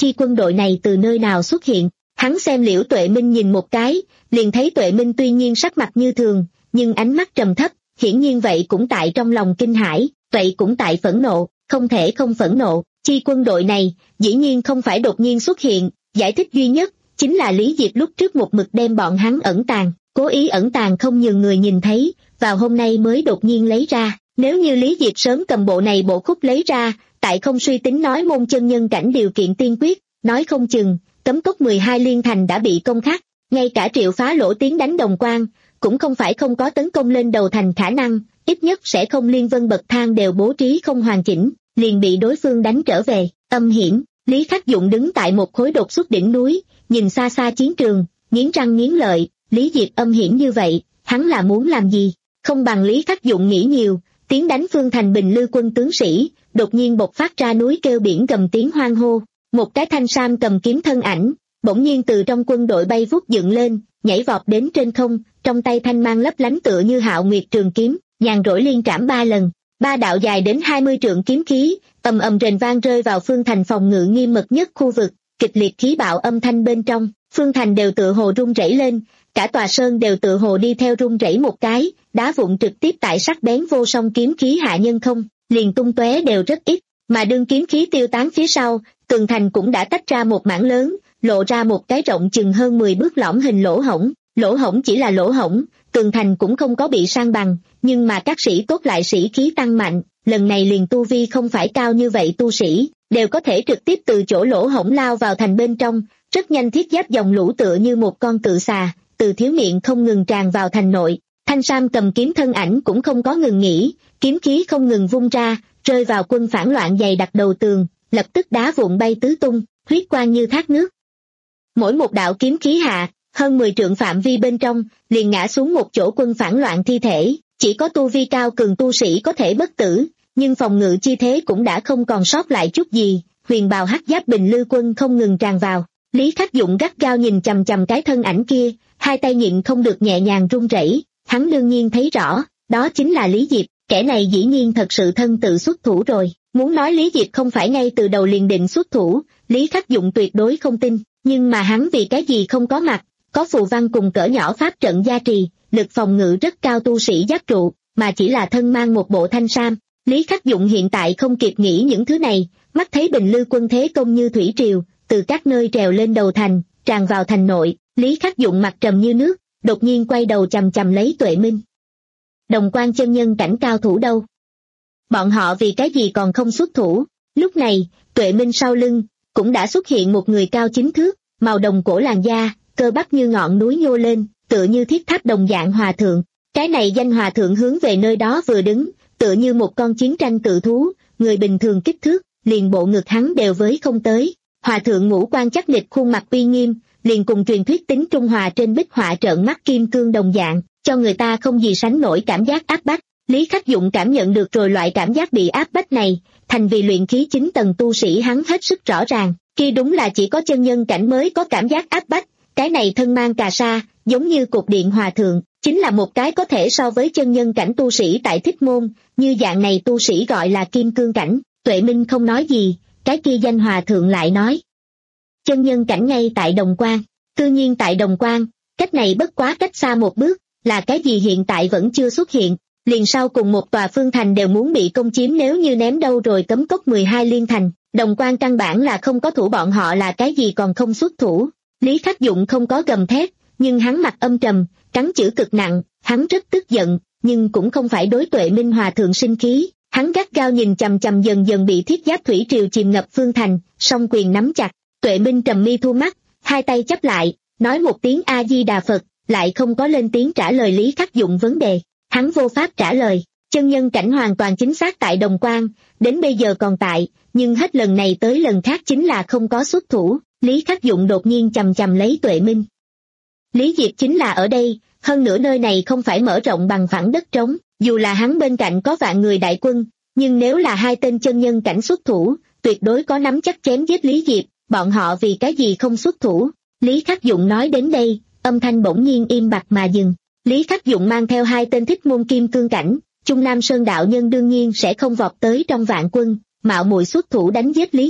chi quân đội này từ nơi nào xuất hiện. Hắn xem Liễu Tuệ Minh nhìn một cái, liền thấy Tuệ Minh tuy nhiên sắc mặt như thường, nhưng ánh mắt trầm thấp, hiển nhiên vậy cũng tại trong lòng kinh hãi, vậy cũng tại phẫn nộ, không thể không phẫn nộ. Chi quân đội này, dĩ nhiên không phải đột nhiên xuất hiện, giải thích duy nhất, chính là Lý Diệp lúc trước một mực đem bọn hắn ẩn tàng, cố ý ẩn tàng không nhường người nhìn thấy, vào hôm nay mới đột nhiên lấy ra. Nếu như Lý Diệp sớm cầm bộ này bộ khúc lấy ra, tại không suy tính nói môn chân nhân cảnh điều kiện tiên quyết, nói không chừng, cấm cốc mười hai liên thành đã bị công khắc, ngay cả Triệu Phá Lỗ tiến đánh Đồng Quan, cũng không phải không có tấn công lên đầu thành khả năng, ít nhất sẽ không liên vân bậc thang đều bố trí không hoàn chỉnh, liền bị đối phương đánh trở về. Âm hiểm. Lý Khắc Dụng đứng tại một khối đột xuất đỉnh núi, nhìn xa xa chiến trường, nghiến răng nghiến lợi, Lý Diệp âm hiểm như vậy, hắn là muốn làm gì? Không bằng Lý Khắc Dụng nghĩ nhiều, tiến đánh Phương Thành Bình Lư quân tướng sĩ, đột nhiên bộc phát ra núi kêu biển gầm tiếng hoan hô, một cái thanh sam cầm kiếm thân ảnh, bỗng nhiên từ trong quân đội bay vút dựng lên, nhảy vọt đến trên không, trong tay thanh mang lấp lánh tựa như hạo nguyệt trường kiếm, nhàn rỗi liên trảm ba lần, ba đạo dài đến hai mươi trượng kiếm khí, ầm ầm rền vang rơi vào Phương Thành phòng ngự nghiêm mật nhất khu vực, kịch liệt khí bạo âm thanh bên trong, Phương Thành đều tựa hồ rung rẩy lên, cả tòa sơn đều tựa hồ đi theo rung rẩy một cái, đá vụn trực tiếp tại sắc bén vô song kiếm khí hạ nhân không, liền tung tóe đều rất ít, mà đương kiếm khí tiêu tán phía sau, tường thành cũng đã tách ra một mảng lớn, lộ ra một cái rộng chừng hơn mười bước lõm hình lỗ hổng, lỗ hổng chỉ là lỗ hổng, tường thành cũng không có bị san bằng, nhưng mà các sĩ tốt lại sĩ khí tăng mạnh, lần này liền tu vi không phải cao như vậy tu sĩ, đều có thể trực tiếp từ chỗ lỗ hổng lao vào thành bên trong, rất nhanh thiết giáp dòng lũ tựa như một con cự xà, từ thiếu miệng không ngừng tràn vào thành nội. Thanh Sam cầm kiếm thân ảnh cũng không có ngừng nghỉ, kiếm khí không ngừng vung ra, rơi vào quân phản loạn dày đặc đầu tường, lập tức đá vụn bay tứ tung, huyết quang như thác nước. Mỗi một đạo kiếm khí hạ, hơn mười trượng phạm vi bên trong, liền ngã xuống một chỗ quân phản loạn thi thể, chỉ có tu vi cao cường tu sĩ có thể bất tử, nhưng phòng ngự chi thế cũng đã không còn sót lại chút gì, huyền bào hắc giáp Bình Lư quân không ngừng tràn vào. Lý Khắc Dụng gắt gao nhìn chằm chằm cái thân ảnh kia, hai tay nhịn không được nhẹ nhàng run rẩy, hắn đương nhiên thấy rõ, đó chính là Lý Diệp, kẻ này dĩ nhiên thật sự thân tự xuất thủ rồi. Muốn nói Lý Diệp không phải ngay từ đầu liền định xuất thủ, Lý Khắc Dụng tuyệt đối không tin, nhưng mà hắn vì cái gì không có mặt, có phù văn cùng cỡ nhỏ pháp trận gia trì, lực phòng ngự rất cao tu sĩ giáp trụ, mà chỉ là thân mang một bộ thanh sam. Lý Khắc Dụng hiện tại không kịp nghĩ những thứ này, mắt thấy Bình Lư quân thế công như thủy triều, từ các nơi trèo lên đầu thành, tràn vào thành nội, Lý Khắc Dụng mặt trầm như nước, đột nhiên quay đầu chằm chằm lấy Tuệ Minh. Đồng Quan chân nhân cảnh cao thủ đâu? Bọn họ vì cái gì còn không xuất thủ? Lúc này, Tuệ Minh sau lưng, cũng đã xuất hiện một người cao chín thước, màu đồng cổ làn da, cơ bắp như ngọn núi nhô lên, tựa như thiết tháp đồng dạng hòa thượng. Cái này danh hòa thượng hướng về nơi đó vừa đứng, tựa như một con chiến tranh cự thú, người bình thường kích thước, liền bộ ngực hắn đều với không tới. Hòa thượng ngũ quan chắc nịch, khuôn mặt uy nghiêm, liền cùng truyền thuyết tính Trung Hòa trên bích họa trợn mắt kim cương đồng dạng, cho người ta không gì sánh nổi cảm giác áp bách. Lý Khắc Dụng cảm nhận được rồi loại cảm giác bị áp bách này, thành vì luyện khí chín tầng tu sĩ hắn hết sức rõ ràng, kia đúng là chỉ có chân nhân cảnh mới có cảm giác áp bách, cái này thân mang cà sa, giống như cột điện hòa thượng, chính là một cái có thể so với chân nhân cảnh tu sĩ tại Thích Môn, như dạng này tu sĩ gọi là kim cương cảnh. Tuệ Minh không nói gì, cái kia danh hòa thượng lại nói. Chân nhân cảnh ngay tại Đồng Quan, tự nhiên tại Đồng Quan, cách này bất quá cách xa một bước, là cái gì hiện tại vẫn chưa xuất hiện, liền sau cùng một tòa phương thành đều muốn bị công chiếm, nếu như ném đâu rồi cấm cốc mười hai liên thành, Đồng Quan căn bản là không có thủ, bọn họ là cái gì còn không xuất thủ. Lý Khắc Dụng không có gầm thét, nhưng hắn mặt âm trầm, cắn chữ cực nặng, hắn rất tức giận, nhưng cũng không phải đối Tuệ Minh hòa thượng sinh khí, hắn gắt gao nhìn chằm chằm dần dần bị thiết giáp thủy triều chìm ngập phương thành, song quyền nắm chặt. Tuệ Minh trầm mi thu mắt, hai tay chắp lại, nói một tiếng A Di Đà Phật, lại không có lên tiếng trả lời Lý Khắc Dụng vấn đề. Hắn vô pháp trả lời, chân nhân cảnh hoàn toàn chính xác tại Đồng Quan, đến bây giờ còn tại, nhưng hết lần này tới lần khác chính là không có xuất thủ. Lý Khắc Dụng đột nhiên chằm chằm lấy Tuệ Minh. Lý Diệp chính là ở đây, hơn nữa nơi này không phải mở rộng bằng phẳng đất trống, dù là hắn bên cạnh có vạn người đại quân, nhưng nếu là hai tên chân nhân cảnh xuất thủ, tuyệt đối có nắm chắc chém giết Lý Diệp, bọn họ vì cái gì không xuất thủ. Lý Khắc Dụng nói đến đây, âm thanh bỗng nhiên im bặt mà dừng. Lý Khắc Dụng mang theo hai tên Thích Môn kim cương cảnh, Trung Nam Sơn đạo nhân đương nhiên sẽ không vọt tới trong vạn quân, mạo muội xuất thủ đánh giết Lý Diệp,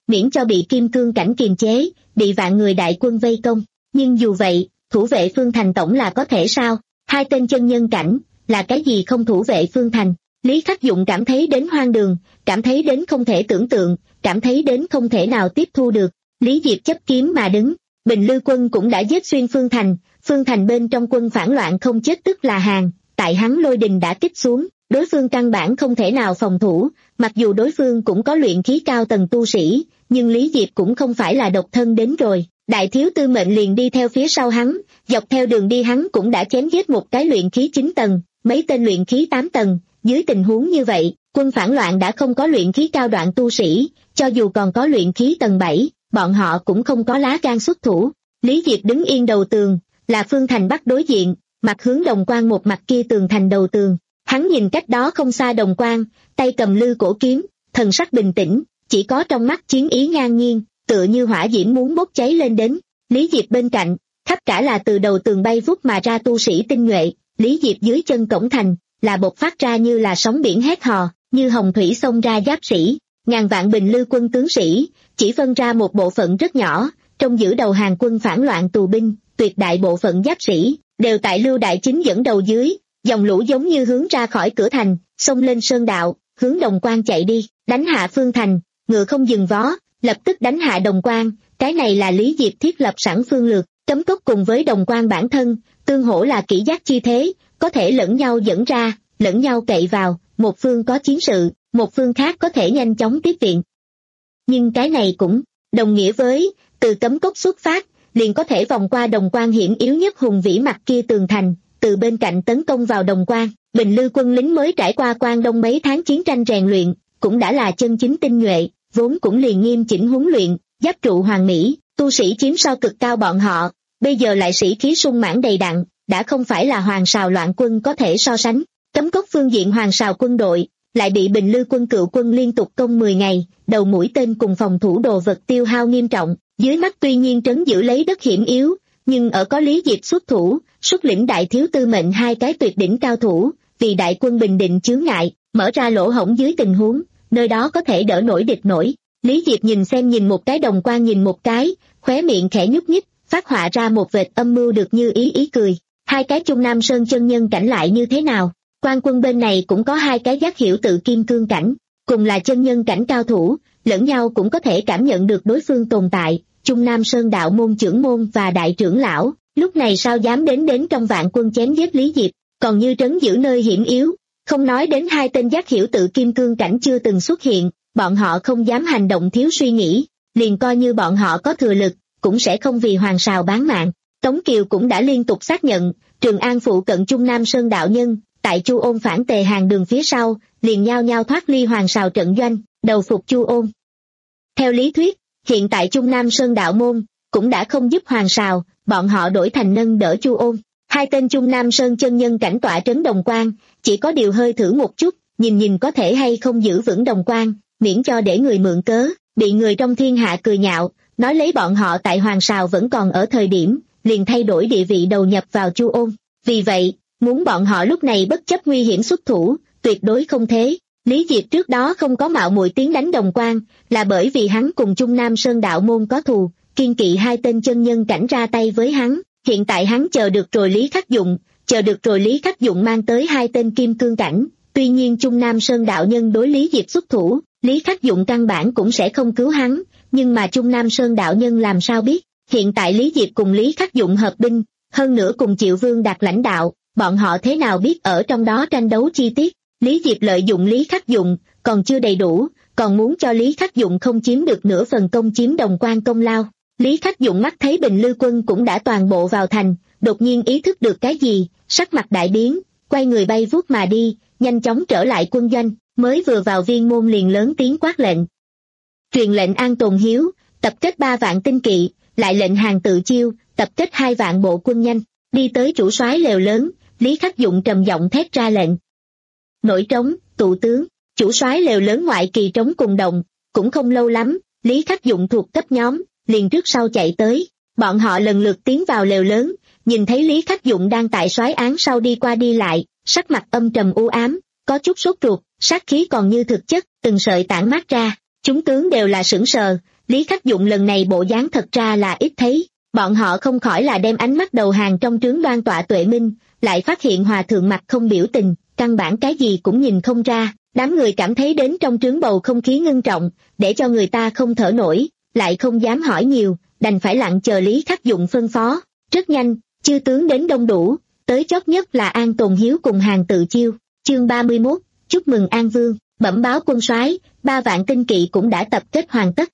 miễn cho bị kim cương cảnh kiềm chế, bị vạn người đại quân vây công. Nhưng dù vậy, thủ vệ Phương Thành tổng là có thể sao? Hai tên chân nhân cảnh, là cái gì không thủ vệ Phương Thành? Lý Khắc Dụng cảm thấy đến hoang đường, cảm thấy đến không thể tưởng tượng, cảm thấy đến không thể nào tiếp thu được. Lý Diệp chấp kiếm mà đứng, Bình Lư quân cũng đã giết xuyên Phương Thành, Phương Thành bên trong quân phản loạn không chết tức là hàng, tại hắn lôi đình đã kích xuống, đối phương căn bản không thể nào phòng thủ, mặc dù đối phương cũng có luyện khí cao tầng tu sĩ, nhưng Lý Diệp cũng không phải là độc thân đến rồi. Đại thiếu tư mệnh liền đi theo phía sau hắn, dọc theo đường đi hắn cũng đã chém giết một cái luyện khí chín tầng, mấy tên luyện khí tám tầng, dưới tình huống như vậy, quân phản loạn đã không có luyện khí cao đoạn tu sĩ, cho dù còn có luyện khí tầng bảy, bọn họ cũng không có lá gan xuất thủ. Lý Diệp đứng yên đầu tường, là Phương Thành Bắc đối diện, mặt hướng Đồng Quan một mặt kia tường thành đầu tường. Hắn nhìn cách đó không xa Đồng Quan, tay cầm lư cổ kiếm, thần sắc bình tĩnh, chỉ có trong mắt chiến ý ngang nhiên, tựa như hỏa diễm muốn bốc cháy lên đến. Lý Diệp bên cạnh, khắp cả là từ đầu tường bay vút mà ra tu sĩ tinh nhuệ. Lý Diệp dưới chân cổng thành, là bộc phát ra như là sóng biển hét hò, như hồng thủy xông ra giáp sĩ, ngàn vạn Bình Lư quân tướng sĩ, chỉ phân ra một bộ phận rất nhỏ, trong giữ đầu hàng quân phản loạn tù binh, tuyệt đại bộ phận giáp sĩ, đều tại Lưu Đại Chính dẫn đầu dưới, dòng lũ giống như hướng ra khỏi cửa thành, xông lên sơn đạo, hướng Đồng Quan chạy đi, đánh hạ Phương Thành, ngựa không dừng vó, lập tức đánh hạ Đồng Quan. Cái này là Lý Diệp thiết lập sẵn phương lược. Cấm cốc cùng với Đồng Quan bản thân, tương hỗ là kỹ giác chi thế, có thể lẫn nhau dẫn ra, lẫn nhau cậy vào, một phương có chiến sự, một phương khác có thể nhanh chóng tiếp viện. Nhưng cái này cũng đồng nghĩa với, từ cấm cốc xuất phát, liền có thể vòng qua Đồng Quan hiểm yếu nhất hùng vĩ mặt kia tường thành, từ bên cạnh tấn công vào Đồng Quan. Bình Lư quân lính mới trải qua Quan Đông mấy tháng chiến tranh rèn luyện, cũng đã là chân chính tinh nhuệ, vốn cũng liền nghiêm chỉnh huấn luyện, giáp trụ hoàn mỹ, tu sĩ chiếm so cực cao bọn họ, bây giờ lại sĩ khí sung mãn đầy đặn, đã không phải là Hoàng Sào loạn quân có thể so sánh. Cấm cốc phương diện Hoàng Sào quân đội, lại bị Bình Lư quân cựu quân liên tục công mười ngày, đầu mũi tên cùng phòng thủ đồ vật tiêu hao nghiêm trọng, dưới mắt tuy nhiên trấn giữ lấy đất hiểm yếu, nhưng ở có Lý Diệp xuất thủ, xuất lĩnh đại thiếu tư mệnh hai cái tuyệt đỉnh cao thủ, vì đại quân bình định chướng ngại, mở ra lỗ hổng dưới tình huống, nơi đó có thể đỡ nổi địch nổi. Lý Diệp nhìn xem nhìn một cái Đồng Quan nhìn một cái, khóe miệng khẽ nhúc nhích, phát họa ra một vệt âm mưu được như ý ý cười. Hai cái Trung Nam Sơn chân nhân cảnh lại như thế nào? Quan quân bên này cũng có hai cái giác hiểu tự kim cương cảnh, cùng là chân nhân cảnh cao thủ, lẫn nhau cũng có thể cảm nhận được đối phương tồn tại. Trung Nam Sơn đạo môn trưởng môn và đại trưởng lão, lúc này sao dám đến đến trong vạn quân chém giết Lý Diệp, còn như trấn giữ nơi hiểm yếu, không nói đến hai tên giác hiểu tự kim cương cảnh chưa từng xuất hiện, bọn họ không dám hành động thiếu suy nghĩ, liền coi như bọn họ có thừa lực, cũng sẽ không vì Hoàng Sào bán mạng. Tống Kiều cũng đã liên tục xác nhận, Trường An phụ cận Trung Nam Sơn đạo nhân, tại Chu Ôn phản tề hàng đường phía sau, liền nhao nhao thoát ly Hoàng Sào trận doanh, đầu phục Chu Ôn. Theo lý thuyết, hiện tại Trung Nam Sơn đạo môn, cũng đã không giúp Hoàng Sào, bọn họ đổi thành nâng đỡ Chu Ôn. Hai tên Trung Nam Sơn chân nhân cảnh tọa trấn Đồng Quan, chỉ có điều hơi thử một chút, nhìn nhìn có thể hay không giữ vững Đồng Quan, miễn cho để người mượn cớ, bị người trong thiên hạ cười nhạo, nói lấy bọn họ tại Hoàng Sào vẫn còn ở thời điểm, liền thay đổi địa vị đầu nhập vào Chu Ôn. Vì vậy, muốn bọn họ lúc này bất chấp nguy hiểm xuất thủ, tuyệt đối không thế. Lý Diệp trước đó không có mạo muội tiến đánh Đồng Quan, là bởi vì hắn cùng Trung Nam Sơn đạo môn có thù, kiên kỵ hai tên chân nhân cảnh ra tay với hắn. Hiện tại hắn chờ được rồi Lý Khắc Dụng, chờ được rồi Lý Khắc Dụng mang tới hai tên kim cương cảnh. Tuy nhiên Trung Nam Sơn đạo nhân đối Lý Diệp xuất thủ, Lý Khắc Dụng căn bản cũng sẽ không cứu hắn, nhưng mà Trung Nam Sơn đạo nhân làm sao biết, hiện tại Lý Diệp cùng Lý Khắc Dụng hợp binh, hơn nữa cùng Triệu Vương đạt lãnh đạo, bọn họ thế nào biết ở trong đó tranh đấu chi tiết. Lý Diệp lợi dụng Lý Khắc Dụng, còn chưa đầy đủ, còn muốn cho Lý Khắc Dụng không chiếm được nửa phần công chiếm Đồng Quan công lao. Lý Khắc Dụng mắt thấy Bình Lư quân cũng đã toàn bộ vào thành, đột nhiên ý thức được cái gì, sắc mặt đại biến, quay người bay vút mà đi, nhanh chóng trở lại quân doanh, mới vừa vào viên môn liền lớn tiếng quát lệnh. Truyền lệnh An Tồn Hiếu, tập kết ba vạn tinh kỵ, lại lệnh Hàng Tự Chiêu, tập kết hai vạn bộ quân nhanh, đi tới chủ soái lều lớn. Lý Khắc Dụng trầm giọng thét ra lệnh. Nổi trống, tụ tướng, chủ soái lều lớn ngoại kỳ trống cùng đồng, cũng không lâu lắm, Lý Khắc Dụng thuộc cấp nhóm, liền trước sau chạy tới. Bọn họ lần lượt tiến vào lều lớn, nhìn thấy Lý Khắc Dụng đang tại soái án sau đi qua đi lại, sắc mặt âm trầm u ám, có chút sốt ruột, sát khí còn như thực chất, từng sợi tản mát ra. Chúng tướng đều là sững sờ, Lý Khắc Dụng lần này bộ dáng thật ra là ít thấy, bọn họ không khỏi là đem ánh mắt đầu hàng trong trướng đoan tọa Tuệ Minh, lại phát hiện hòa thượng mặt không biểu tình, căn bản cái gì cũng nhìn không ra, đám người cảm thấy đến trong trướng bầu không khí ngưng trọng, để cho người ta không thở nổi, lại không dám hỏi nhiều, đành phải lặng chờ Lý Khắc Dụng phân phó. Rất nhanh, chư tướng đến đông đủ, tới chót nhất là An Tồn Hiếu cùng Hàn Tự Chiêu. Chương ba mươi mốt, chúc mừng An Vương, bẩm báo quân soái, ba vạn tinh kỵ cũng đã tập kết hoàn tất.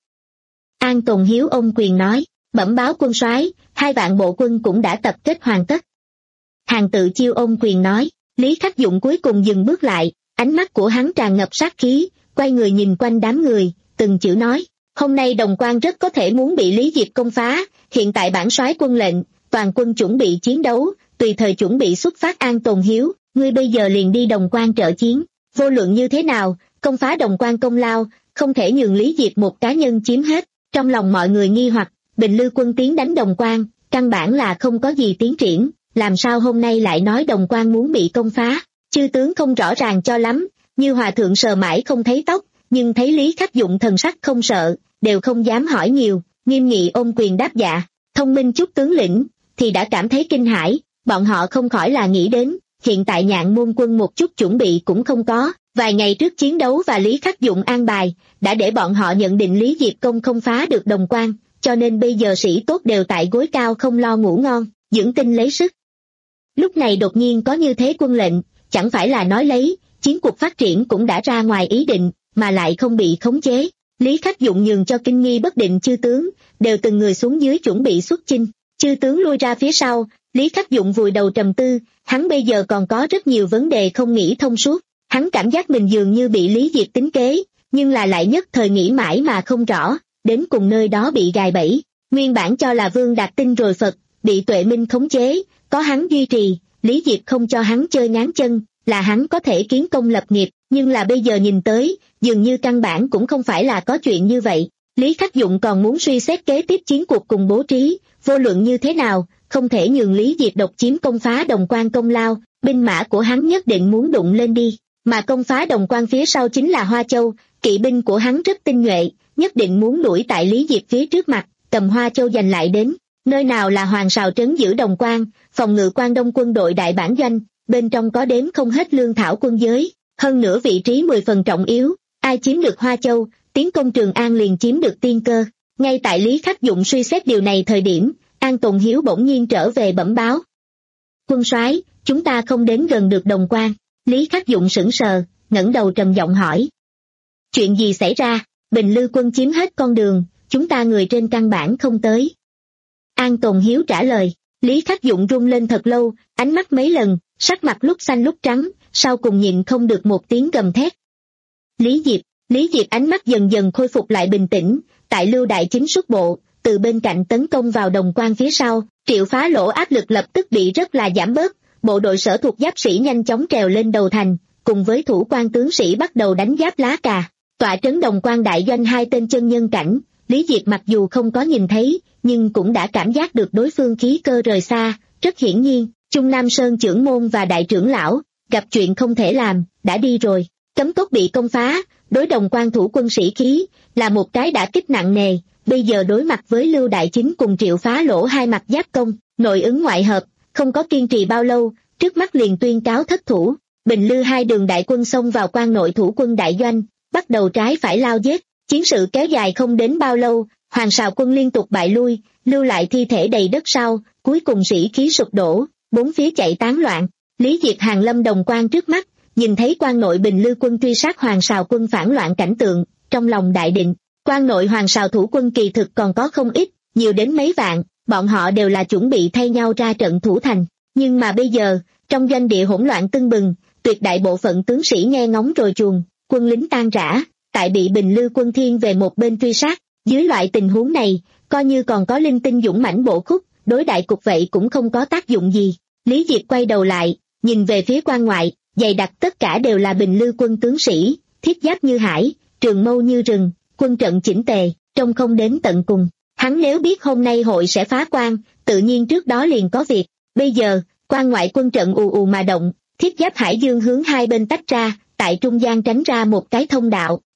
An Tồn Hiếu ôm quyền nói, bẩm báo quân soái, hai vạn bộ quân cũng đã tập kết hoàn tất. Hàn Tự Chiêu ôm quyền nói, Lý Khắc Dụng cuối cùng dừng bước lại, ánh mắt của hắn tràn ngập sát khí, quay người nhìn quanh đám người, từng chữ nói, hôm nay Đồng Quan rất có thể muốn bị Lý Diệp công phá, hiện tại bản soái quân lệnh, toàn quân chuẩn bị chiến đấu, tùy thời chuẩn bị xuất phát. An Tồn Hiếu, ngươi bây giờ liền đi Đồng Quan trợ chiến, vô luận như thế nào, công phá Đồng Quan công lao, không thể nhường Lý Diệp một cá nhân chiếm hết. Trong lòng mọi người nghi hoặc, Bình Lư quân tiến đánh Đồng Quan, căn bản là không có gì tiến triển, làm sao hôm nay lại nói Đồng Quan muốn bị công phá, chư tướng không rõ ràng cho lắm, như hòa thượng sờ mãi không thấy tóc, nhưng thấy Lý Khắc Dụng thần sắc không sợ, đều không dám hỏi nhiều, nghiêm nghị ôm quyền đáp dạ. Thông minh chút tướng lĩnh, thì đã cảm thấy kinh hãi, bọn họ không khỏi là nghĩ đến, hiện tại Nhạn Môn quân một chút chuẩn bị cũng không có, vài ngày trước chiến đấu và Lý Khắc Dụng an bài, đã để bọn họ nhận định Lý Diệp công không phá được Đồng Quan, cho nên bây giờ sĩ tốt đều tại gối cao không lo ngủ ngon, dưỡng tinh lấy sức. Lúc này đột nhiên có như thế quân lệnh, chẳng phải là nói lấy, chiến cuộc phát triển cũng đã ra ngoài ý định, mà lại không bị khống chế. Lý Khắc Dụng nhường cho kinh nghi bất định chư tướng, đều từng người xuống dưới chuẩn bị xuất chinh, chư tướng lui ra phía sau, Lý Khắc Dụng vùi đầu trầm tư, hắn bây giờ còn có rất nhiều vấn đề không nghĩ thông suốt, hắn cảm giác mình dường như bị Lý Diệp tính kế, nhưng là lại nhất thời nghĩ mãi mà không rõ, đến cùng nơi đó bị gài bẫy, nguyên bản cho là Vương Đạt tin rồi Phật, bị Tuệ Minh khống chế, có hắn duy trì, Lý Diệp không cho hắn chơi ngáng chân, là hắn có thể kiến công lập nghiệp, nhưng là bây giờ nhìn tới, dường như căn bản cũng không phải là có chuyện như vậy. Lý Khắc Dụng còn muốn suy xét kế tiếp chiến cuộc cùng bố trí, vô luận như thế nào, không thể nhường Lý Diệp độc chiếm công phá Đồng Quan công lao, binh mã của hắn nhất định muốn đụng lên đi, mà công phá Đồng Quan phía sau chính là Hoa Châu, kỵ binh của hắn rất tinh nhuệ, nhất định muốn đuổi tại Lý Diệp phía trước mặt, cầm Hoa Châu giành lại đến. Nơi nào là Hoàng Sào trấn giữ Đồng Quan, phòng ngự Quan Đông quân đội đại bản doanh, bên trong có đếm không hết lương thảo quân giới, hơn nữa vị trí mười phần trọng yếu, ai chiếm được Hoa Châu, tiến công Trường An liền chiếm được tiên cơ. Ngay tại Lý Khắc Dụng suy xét điều này thời điểm, An Tồn Hiếu bỗng nhiên trở về bẩm báo. Quân soái, chúng ta không đến gần được Đồng Quan. Lý Khắc Dụng sững sờ, ngẩng đầu trầm giọng hỏi. Chuyện gì xảy ra? Bình Lư quân chiếm hết con đường, chúng ta người trên căn bản không tới. An Tồn Hiếu trả lời. Lý Khắc Dụng rung lên thật lâu, ánh mắt mấy lần, sắc mặt lúc xanh lúc trắng, sau cùng nhịn không được một tiếng gầm thét. Lý Diệp, Lý Diệp ánh mắt dần dần khôi phục lại bình tĩnh, tại Lưu Đại Chính xuất bộ, từ bên cạnh tấn công vào Đồng Quan phía sau, Triệu Phá Lỗ áp lực lập tức bị rất là giảm bớt, bộ đội sở thuộc giáp sĩ nhanh chóng trèo lên đầu thành, cùng với thủ quan tướng sĩ bắt đầu đánh giáp lá cà. Tọa trấn Đồng Quan đại doanh hai tên chân nhân cảnh, Lý Diệp mặc dù không có nhìn thấy, nhưng cũng đã cảm giác được đối phương khí cơ rời xa, rất hiển nhiên, Trung Nam Sơn trưởng môn và đại trưởng lão, gặp chuyện không thể làm, đã đi rồi. Cấm cốt bị công phá, đối Đồng Quan thủ quân sĩ khí, là một cái đả kích nặng nề, bây giờ đối mặt với Lưu Đại Chính cùng Triệu Phá Lỗ hai mặt giáp công, nội ứng ngoại hợp, không có kiên trì bao lâu, trước mắt liền tuyên cáo thất thủ. Bình Lư hai đường đại quân xông vào Quan nội thủ quân đại doanh, bắt đầu trái phải lao giết, chiến sự kéo dài không đến bao lâu, Hoàng Sào quân liên tục bại lui, lưu lại thi thể đầy đất sau, cuối cùng sĩ khí sụp đổ, bốn phía chạy tán loạn. Lý Diệp hàng lâm Đồng Quan trước mắt, nhìn thấy Quan nội Bình Lư quân truy sát Hoàng Sào quân phản loạn cảnh tượng, trong lòng đại định. Quan nội Hoàng Sào thủ quân kỳ thực còn có không ít, nhiều đến mấy vạn, bọn họ đều là chuẩn bị thay nhau ra trận thủ thành, nhưng mà bây giờ, trong doanh địa hỗn loạn tưng bừng, tuyệt đại bộ phận tướng sĩ nghe ngóng rồi chuồng, quân lính tan rã, tại bị Bình Lư quân thiên về một bên truy sát. Dưới loại tình huống này, coi như còn có linh tinh dũng mãnh bổ khúc, đối đại cục vậy cũng không có tác dụng gì. Lý Diệp quay đầu lại, nhìn về phía quan ngoại, dày đặc tất cả đều là Bình Lư quân tướng sĩ, thiết giáp như hải, trường mâu như rừng, quân trận chỉnh tề, trông không đến tận cùng. Hắn nếu biết hôm nay hội sẽ phá quan, tự nhiên trước đó liền có việc. Bây giờ, quan ngoại quân trận ù ù mà động, thiết giáp hải dương hướng hai bên tách ra, tại trung gian tránh ra một cái thông đạo,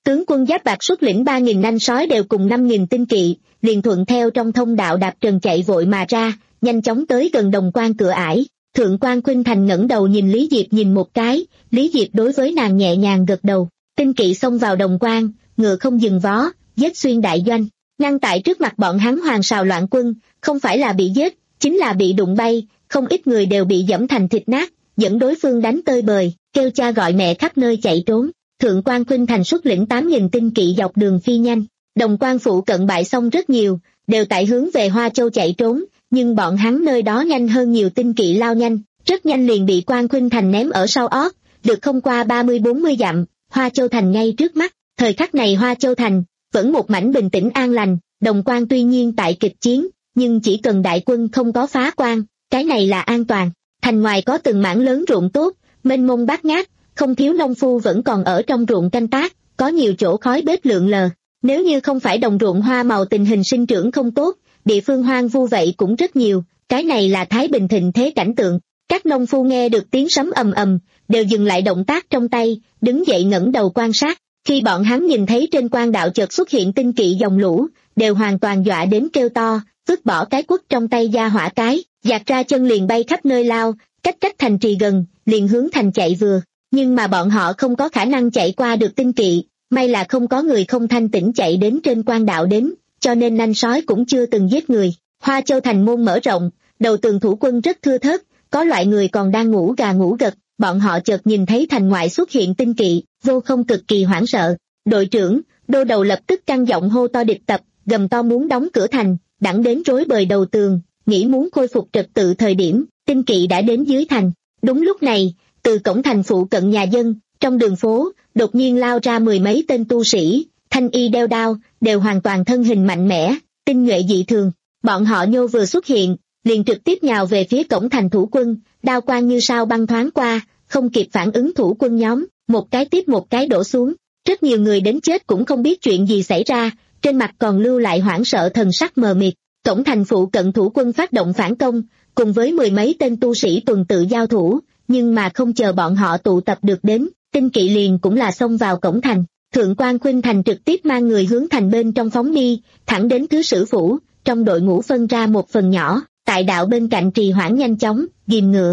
Tướng quân Giáp Bạc xuất lĩnh ba nghìn nanh sói đều cùng năm nghìn tinh kỵ, liền thuận theo trong thông đạo đạp trần chạy vội mà ra, nhanh chóng tới gần Đồng Quan cửa ải. Thượng quan Khuynh Thành ngẩng đầu nhìn Lý Diệp nhìn một cái, Lý Diệp đối với nàng nhẹ nhàng gật đầu. Tinh kỵ xông vào Đồng Quan, ngựa không dừng vó, giết xuyên đại doanh, ngăn tại trước mặt bọn hắn hoàng sào loạn quân, không phải là bị giết, chính là bị đụng bay, không ít người đều bị giẫm thành thịt nát, dẫn đối phương đánh tơi bời, kêu cha gọi mẹ khắp nơi chạy trốn. Thượng quan Khuynh Thành xuất lĩnh tám nghìn tinh kỵ dọc đường phi nhanh, Đồng Quan phụ cận bại xong rất nhiều, đều tại hướng về Hoa Châu chạy trốn, nhưng bọn hắn nơi đó nhanh hơn nhiều tinh kỵ lao nhanh, rất nhanh liền bị quan Khuynh Thành ném ở sau ót, được không qua ba mươi bốn mươi dặm, Hoa Châu thành ngay trước mắt. Thời khắc này Hoa Châu thành vẫn một mảnh bình tĩnh an lành, Đồng Quan tuy nhiên tại kịch chiến, nhưng chỉ cần đại quân không có phá quan, cái này là an toàn. Thành ngoài có từng mảng lớn ruộng tốt, mênh mông bát ngát, không thiếu nông phu vẫn còn ở trong ruộng canh tác, có nhiều chỗ khói bếp lượn lờ. Nếu như không phải đồng ruộng hoa màu tình hình sinh trưởng không tốt, địa phương hoang vu vậy cũng rất nhiều, cái này là thái bình thịnh thế cảnh tượng. Các nông phu nghe được tiếng sấm ầm ầm, đều dừng lại động tác trong tay, đứng dậy ngẩng đầu quan sát. Khi bọn hắn nhìn thấy trên quan đạo chợt xuất hiện tinh kỵ dòng lũ, đều hoàn toàn dọa đến kêu to, vứt bỏ cái quất trong tay ra hỏa cái, giạt ra chân liền bay khắp nơi lao, cách cách thành trì gần, liền hướng thành chạy vừa. Nhưng mà bọn họ không có khả năng chạy qua được tinh kỵ, may là không có người không thanh tĩnh chạy đến trên quan đạo đến, cho nên nanh sói cũng chưa từng giết người. Hoa Châu thành môn mở rộng, đầu tường thủ quân rất thưa thớt, có loại người còn đang ngủ gà ngủ gật, bọn họ chợt nhìn thấy thành ngoại xuất hiện tinh kỵ, vô không cực kỳ hoảng sợ. Đội trưởng, đô đầu lập tức căng giọng hô to địch tập, gầm to muốn đóng cửa thành, đặng đến rối bời đầu tường, nghĩ muốn khôi phục trật tự thời điểm, tinh kỵ đã đến dưới thành. Đúng lúc này, từ cổng thành phụ cận nhà dân, trong đường phố, đột nhiên lao ra mười mấy tên tu sĩ, thanh y đeo đao, đều hoàn toàn thân hình mạnh mẽ, tinh nhuệ dị thường. Bọn họ nhô vừa xuất hiện, liền trực tiếp nhào về phía cổng thành thủ quân, đao quang như sao băng thoáng qua, không kịp phản ứng thủ quân nhóm, một cái tiếp một cái đổ xuống. Rất nhiều người đến chết cũng không biết chuyện gì xảy ra, trên mặt còn lưu lại hoảng sợ thần sắc mờ mịt. Cổng thành phụ cận thủ quân phát động phản công, cùng với mười mấy tên tu sĩ tuần tự giao thủ, nhưng mà không chờ bọn họ tụ tập được đến, tinh kỵ liền cũng là xông vào cổng thành. Thượng quan Khuynh Thành trực tiếp mang người hướng thành bên trong phóng đi, thẳng đến thứ sử phủ, trong đội ngũ phân ra một phần nhỏ, tại đạo bên cạnh trì hoãn nhanh chóng, ghìm ngựa.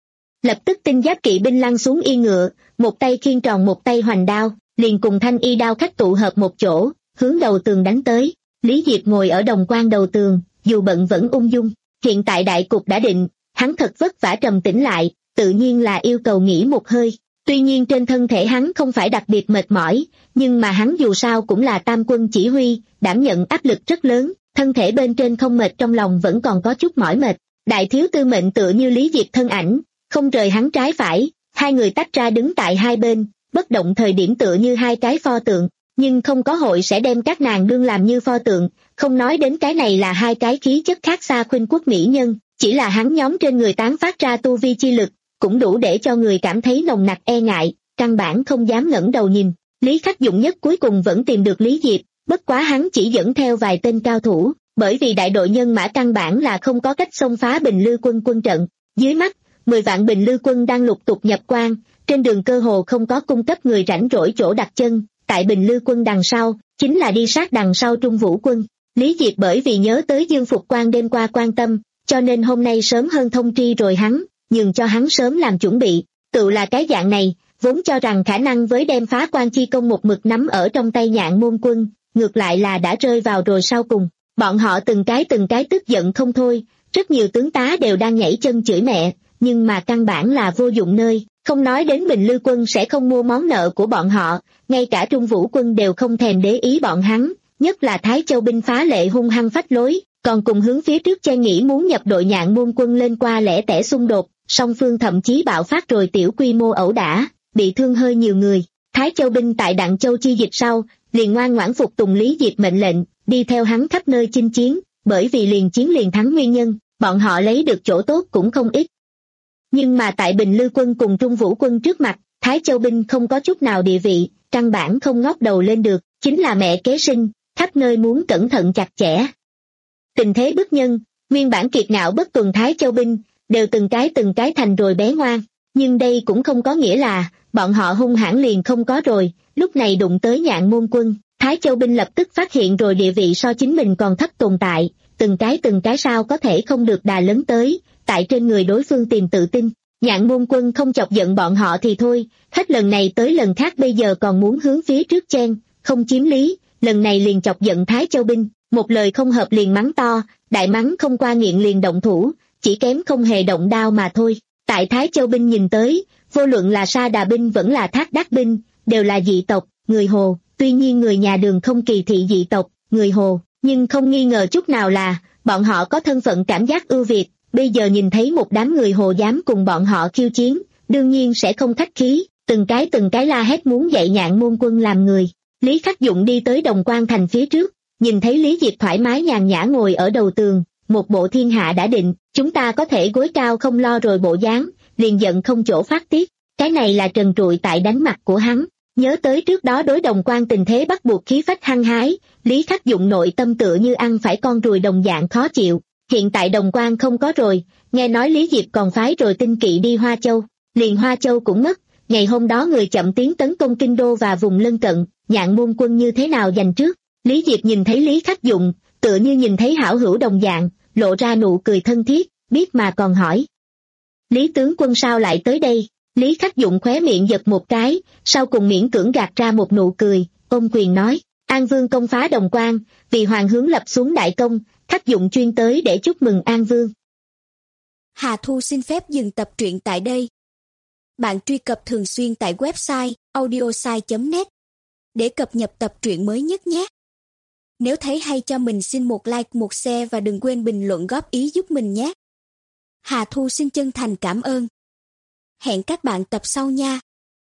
Lập tức tinh giáp kỵ binh lăn xuống y ngựa, một tay khiên tròn một tay hoành đao, liền cùng thanh y đao khách tụ hợp một chỗ, hướng đầu tường đánh tới. Lý Diệp ngồi ở Đồng Quan đầu tường, dù bận vẫn ung dung. Hiện tại đại cục đã định, hắn thật vất vả trầm tĩnh lại, tự nhiên là yêu cầu nghỉ một hơi. Tuy nhiên trên thân thể hắn không phải đặc biệt mệt mỏi, nhưng mà hắn dù sao cũng là tam quân chỉ huy, đảm nhận áp lực rất lớn, thân thể bên trên không mệt trong lòng vẫn còn có chút mỏi mệt. Đại thiếu tư mệnh tựa như Lý Diệp thân ảnh, không rời hắn trái phải, hai người tách ra đứng tại hai bên, bất động thời điểm tựa như hai cái pho tượng, nhưng không có hội sẽ đem các nàng đương làm như pho tượng, không nói đến cái này là hai cái khí chất khác xa khuynh quốc mỹ nhân, chỉ là hắn nhóm trên người tán phát ra tu vi chi lực, cũng đủ để cho người cảm thấy nồng nặc e ngại, căn bản không dám ngẩng đầu nhìn. Lý Khắc Dụng Nhất cuối cùng vẫn tìm được Lý Diệp, bất quá hắn chỉ dẫn theo vài tên cao thủ, bởi vì đại đội nhân mã căn bản là không có cách xông phá Bình Lư quân quân trận. Dưới mắt, mười vạn Bình Lư quân đang lục tục nhập quan, trên đường cơ hồ không có cung cấp người rảnh rỗi chỗ đặt chân, tại Bình Lư quân đằng sau, chính là đi sát đằng sau Trung Vũ quân. Lý Diệp bởi vì nhớ tới Dương Phục Quan đêm qua quan tâm, cho nên hôm nay sớm hơn thông tri rồi hắn, nhường cho hắn sớm làm chuẩn bị. Tự là cái dạng này, vốn cho rằng khả năng với đem phá quan chi công một mực nắm ở trong tay Nhạn Môn quân, ngược lại là đã rơi vào rồi sau cùng. Bọn họ từng cái từng cái tức giận không thôi, rất nhiều tướng tá đều đang nhảy chân chửi mẹ, nhưng mà căn bản là vô dụng nơi, không nói đến Bình Lư quân sẽ không mua món nợ của bọn họ, ngay cả Trung Vũ quân đều không thèm để ý bọn hắn, nhất là Thái Châu binh phá lệ hung hăng phách lối, còn cùng hướng phía trước che nghĩ muốn nhập đội Nhạn Môn quân lên qua lẻ tẻ xung đột, song phương thậm chí bạo phát rồi tiểu quy mô ẩu đả, bị thương hơi nhiều người. Thái Châu binh tại Đặng Châu chi dịch sau, liền ngoan ngoãn phục tùng Lý Diệp mệnh lệnh, đi theo hắn khắp nơi chinh chiến, bởi vì liền chiến liền thắng nguyên nhân, bọn họ lấy được chỗ tốt cũng không ít. Nhưng mà tại Bình Lư quân cùng Trung Vũ quân trước mặt, Thái Châu binh không có chút nào địa vị, căn bản không ngóc đầu lên được, chính là mẹ kế sinh, khắp nơi muốn cẩn thận chặt chẽ. Tình thế bức nhân, nguyên bản kiệt ngạo bất tuần Thái Châu binh, đều từng cái từng cái thành rồi bé ngoan, Nhưng đây cũng không có nghĩa là bọn họ hung hãn liền không có rồi. Lúc này đụng tới Nhạn Môn Quân, Thái Châu binh lập tức phát hiện rồi địa vị so chính mình còn thấp tồn tại, từng cái từng cái sao có thể không được đà lớn tới, tại trên người đối phương tìm tự tin. Nhạn Môn Quân không chọc giận bọn họ thì thôi, hết lần này tới lần khác bây giờ còn muốn hướng phía trước chen, không chiếm lý, lần này liền chọc giận Thái Châu binh, một lời không hợp liền mắng to, đại mắng không qua nghiện liền động thủ, chỉ kém không hề động đao mà thôi. Tại Thái Châu binh nhìn tới, vô luận là Sa Đà binh vẫn là Thác Đác binh, đều là dị tộc, người Hồ, tuy nhiên người nhà Đường không kỳ thị dị tộc, người Hồ, nhưng không nghi ngờ chút nào là, bọn họ có thân phận cảm giác ưu việt, bây giờ nhìn thấy một đám người Hồ dám cùng bọn họ khiêu chiến, đương nhiên sẽ không khách khí, từng cái từng cái la hét muốn dạy Nhạn Môn Quân làm người. Lý Khắc Dụng đi tới Đồng Quan Thành phía trước, nhìn thấy Lý Diệp thoải mái nhàn nhã ngồi ở đầu tường, một bộ thiên hạ đã định, chúng ta có thể gối cao không lo rồi bộ dáng, liền giận không chỗ phát tiết, cái này là trần trụi tại đánh mặt của hắn. Nhớ tới trước đó đối Đồng Quan tình thế bắt buộc khí phách hăng hái, Lý Khắc Dụng nội tâm tựa như ăn phải con ruồi đồng dạng khó chịu. Hiện tại Đồng Quan không có rồi, nghe nói Lý Diệp còn phái rồi tinh kỵ đi Hoa Châu, liền Hoa Châu cũng mất, ngày hôm đó người chậm tiến tấn công kinh đô và vùng lân cận, Nhạn Môn Quân như thế nào giành trước. Lý Diệp nhìn thấy Lý Khắc Dụng, tựa như nhìn thấy hảo hữu đồng dạng, lộ ra nụ cười thân thiết, biết mà còn hỏi. Lý tướng quân sao lại tới đây? Lý Khắc Dụng khóe miệng giật một cái, sau cùng miễn cưỡng gạt ra một nụ cười, ôm quyền nói, An Vương công phá Đồng Quan, vì hoàng hướng lập xuống đại công, Khắc Dụng chuyên tới để chúc mừng An Vương. Hà Thu xin phép dừng tập truyện tại đây. Bạn truy cập thường xuyên tại website audiosai chấm net để cập nhật tập truyện mới nhất nhé. Nếu thấy hay cho mình xin một like, một share và đừng quên bình luận góp ý giúp mình nhé. Hà Thu xin chân thành cảm ơn. Hẹn các bạn tập sau nha.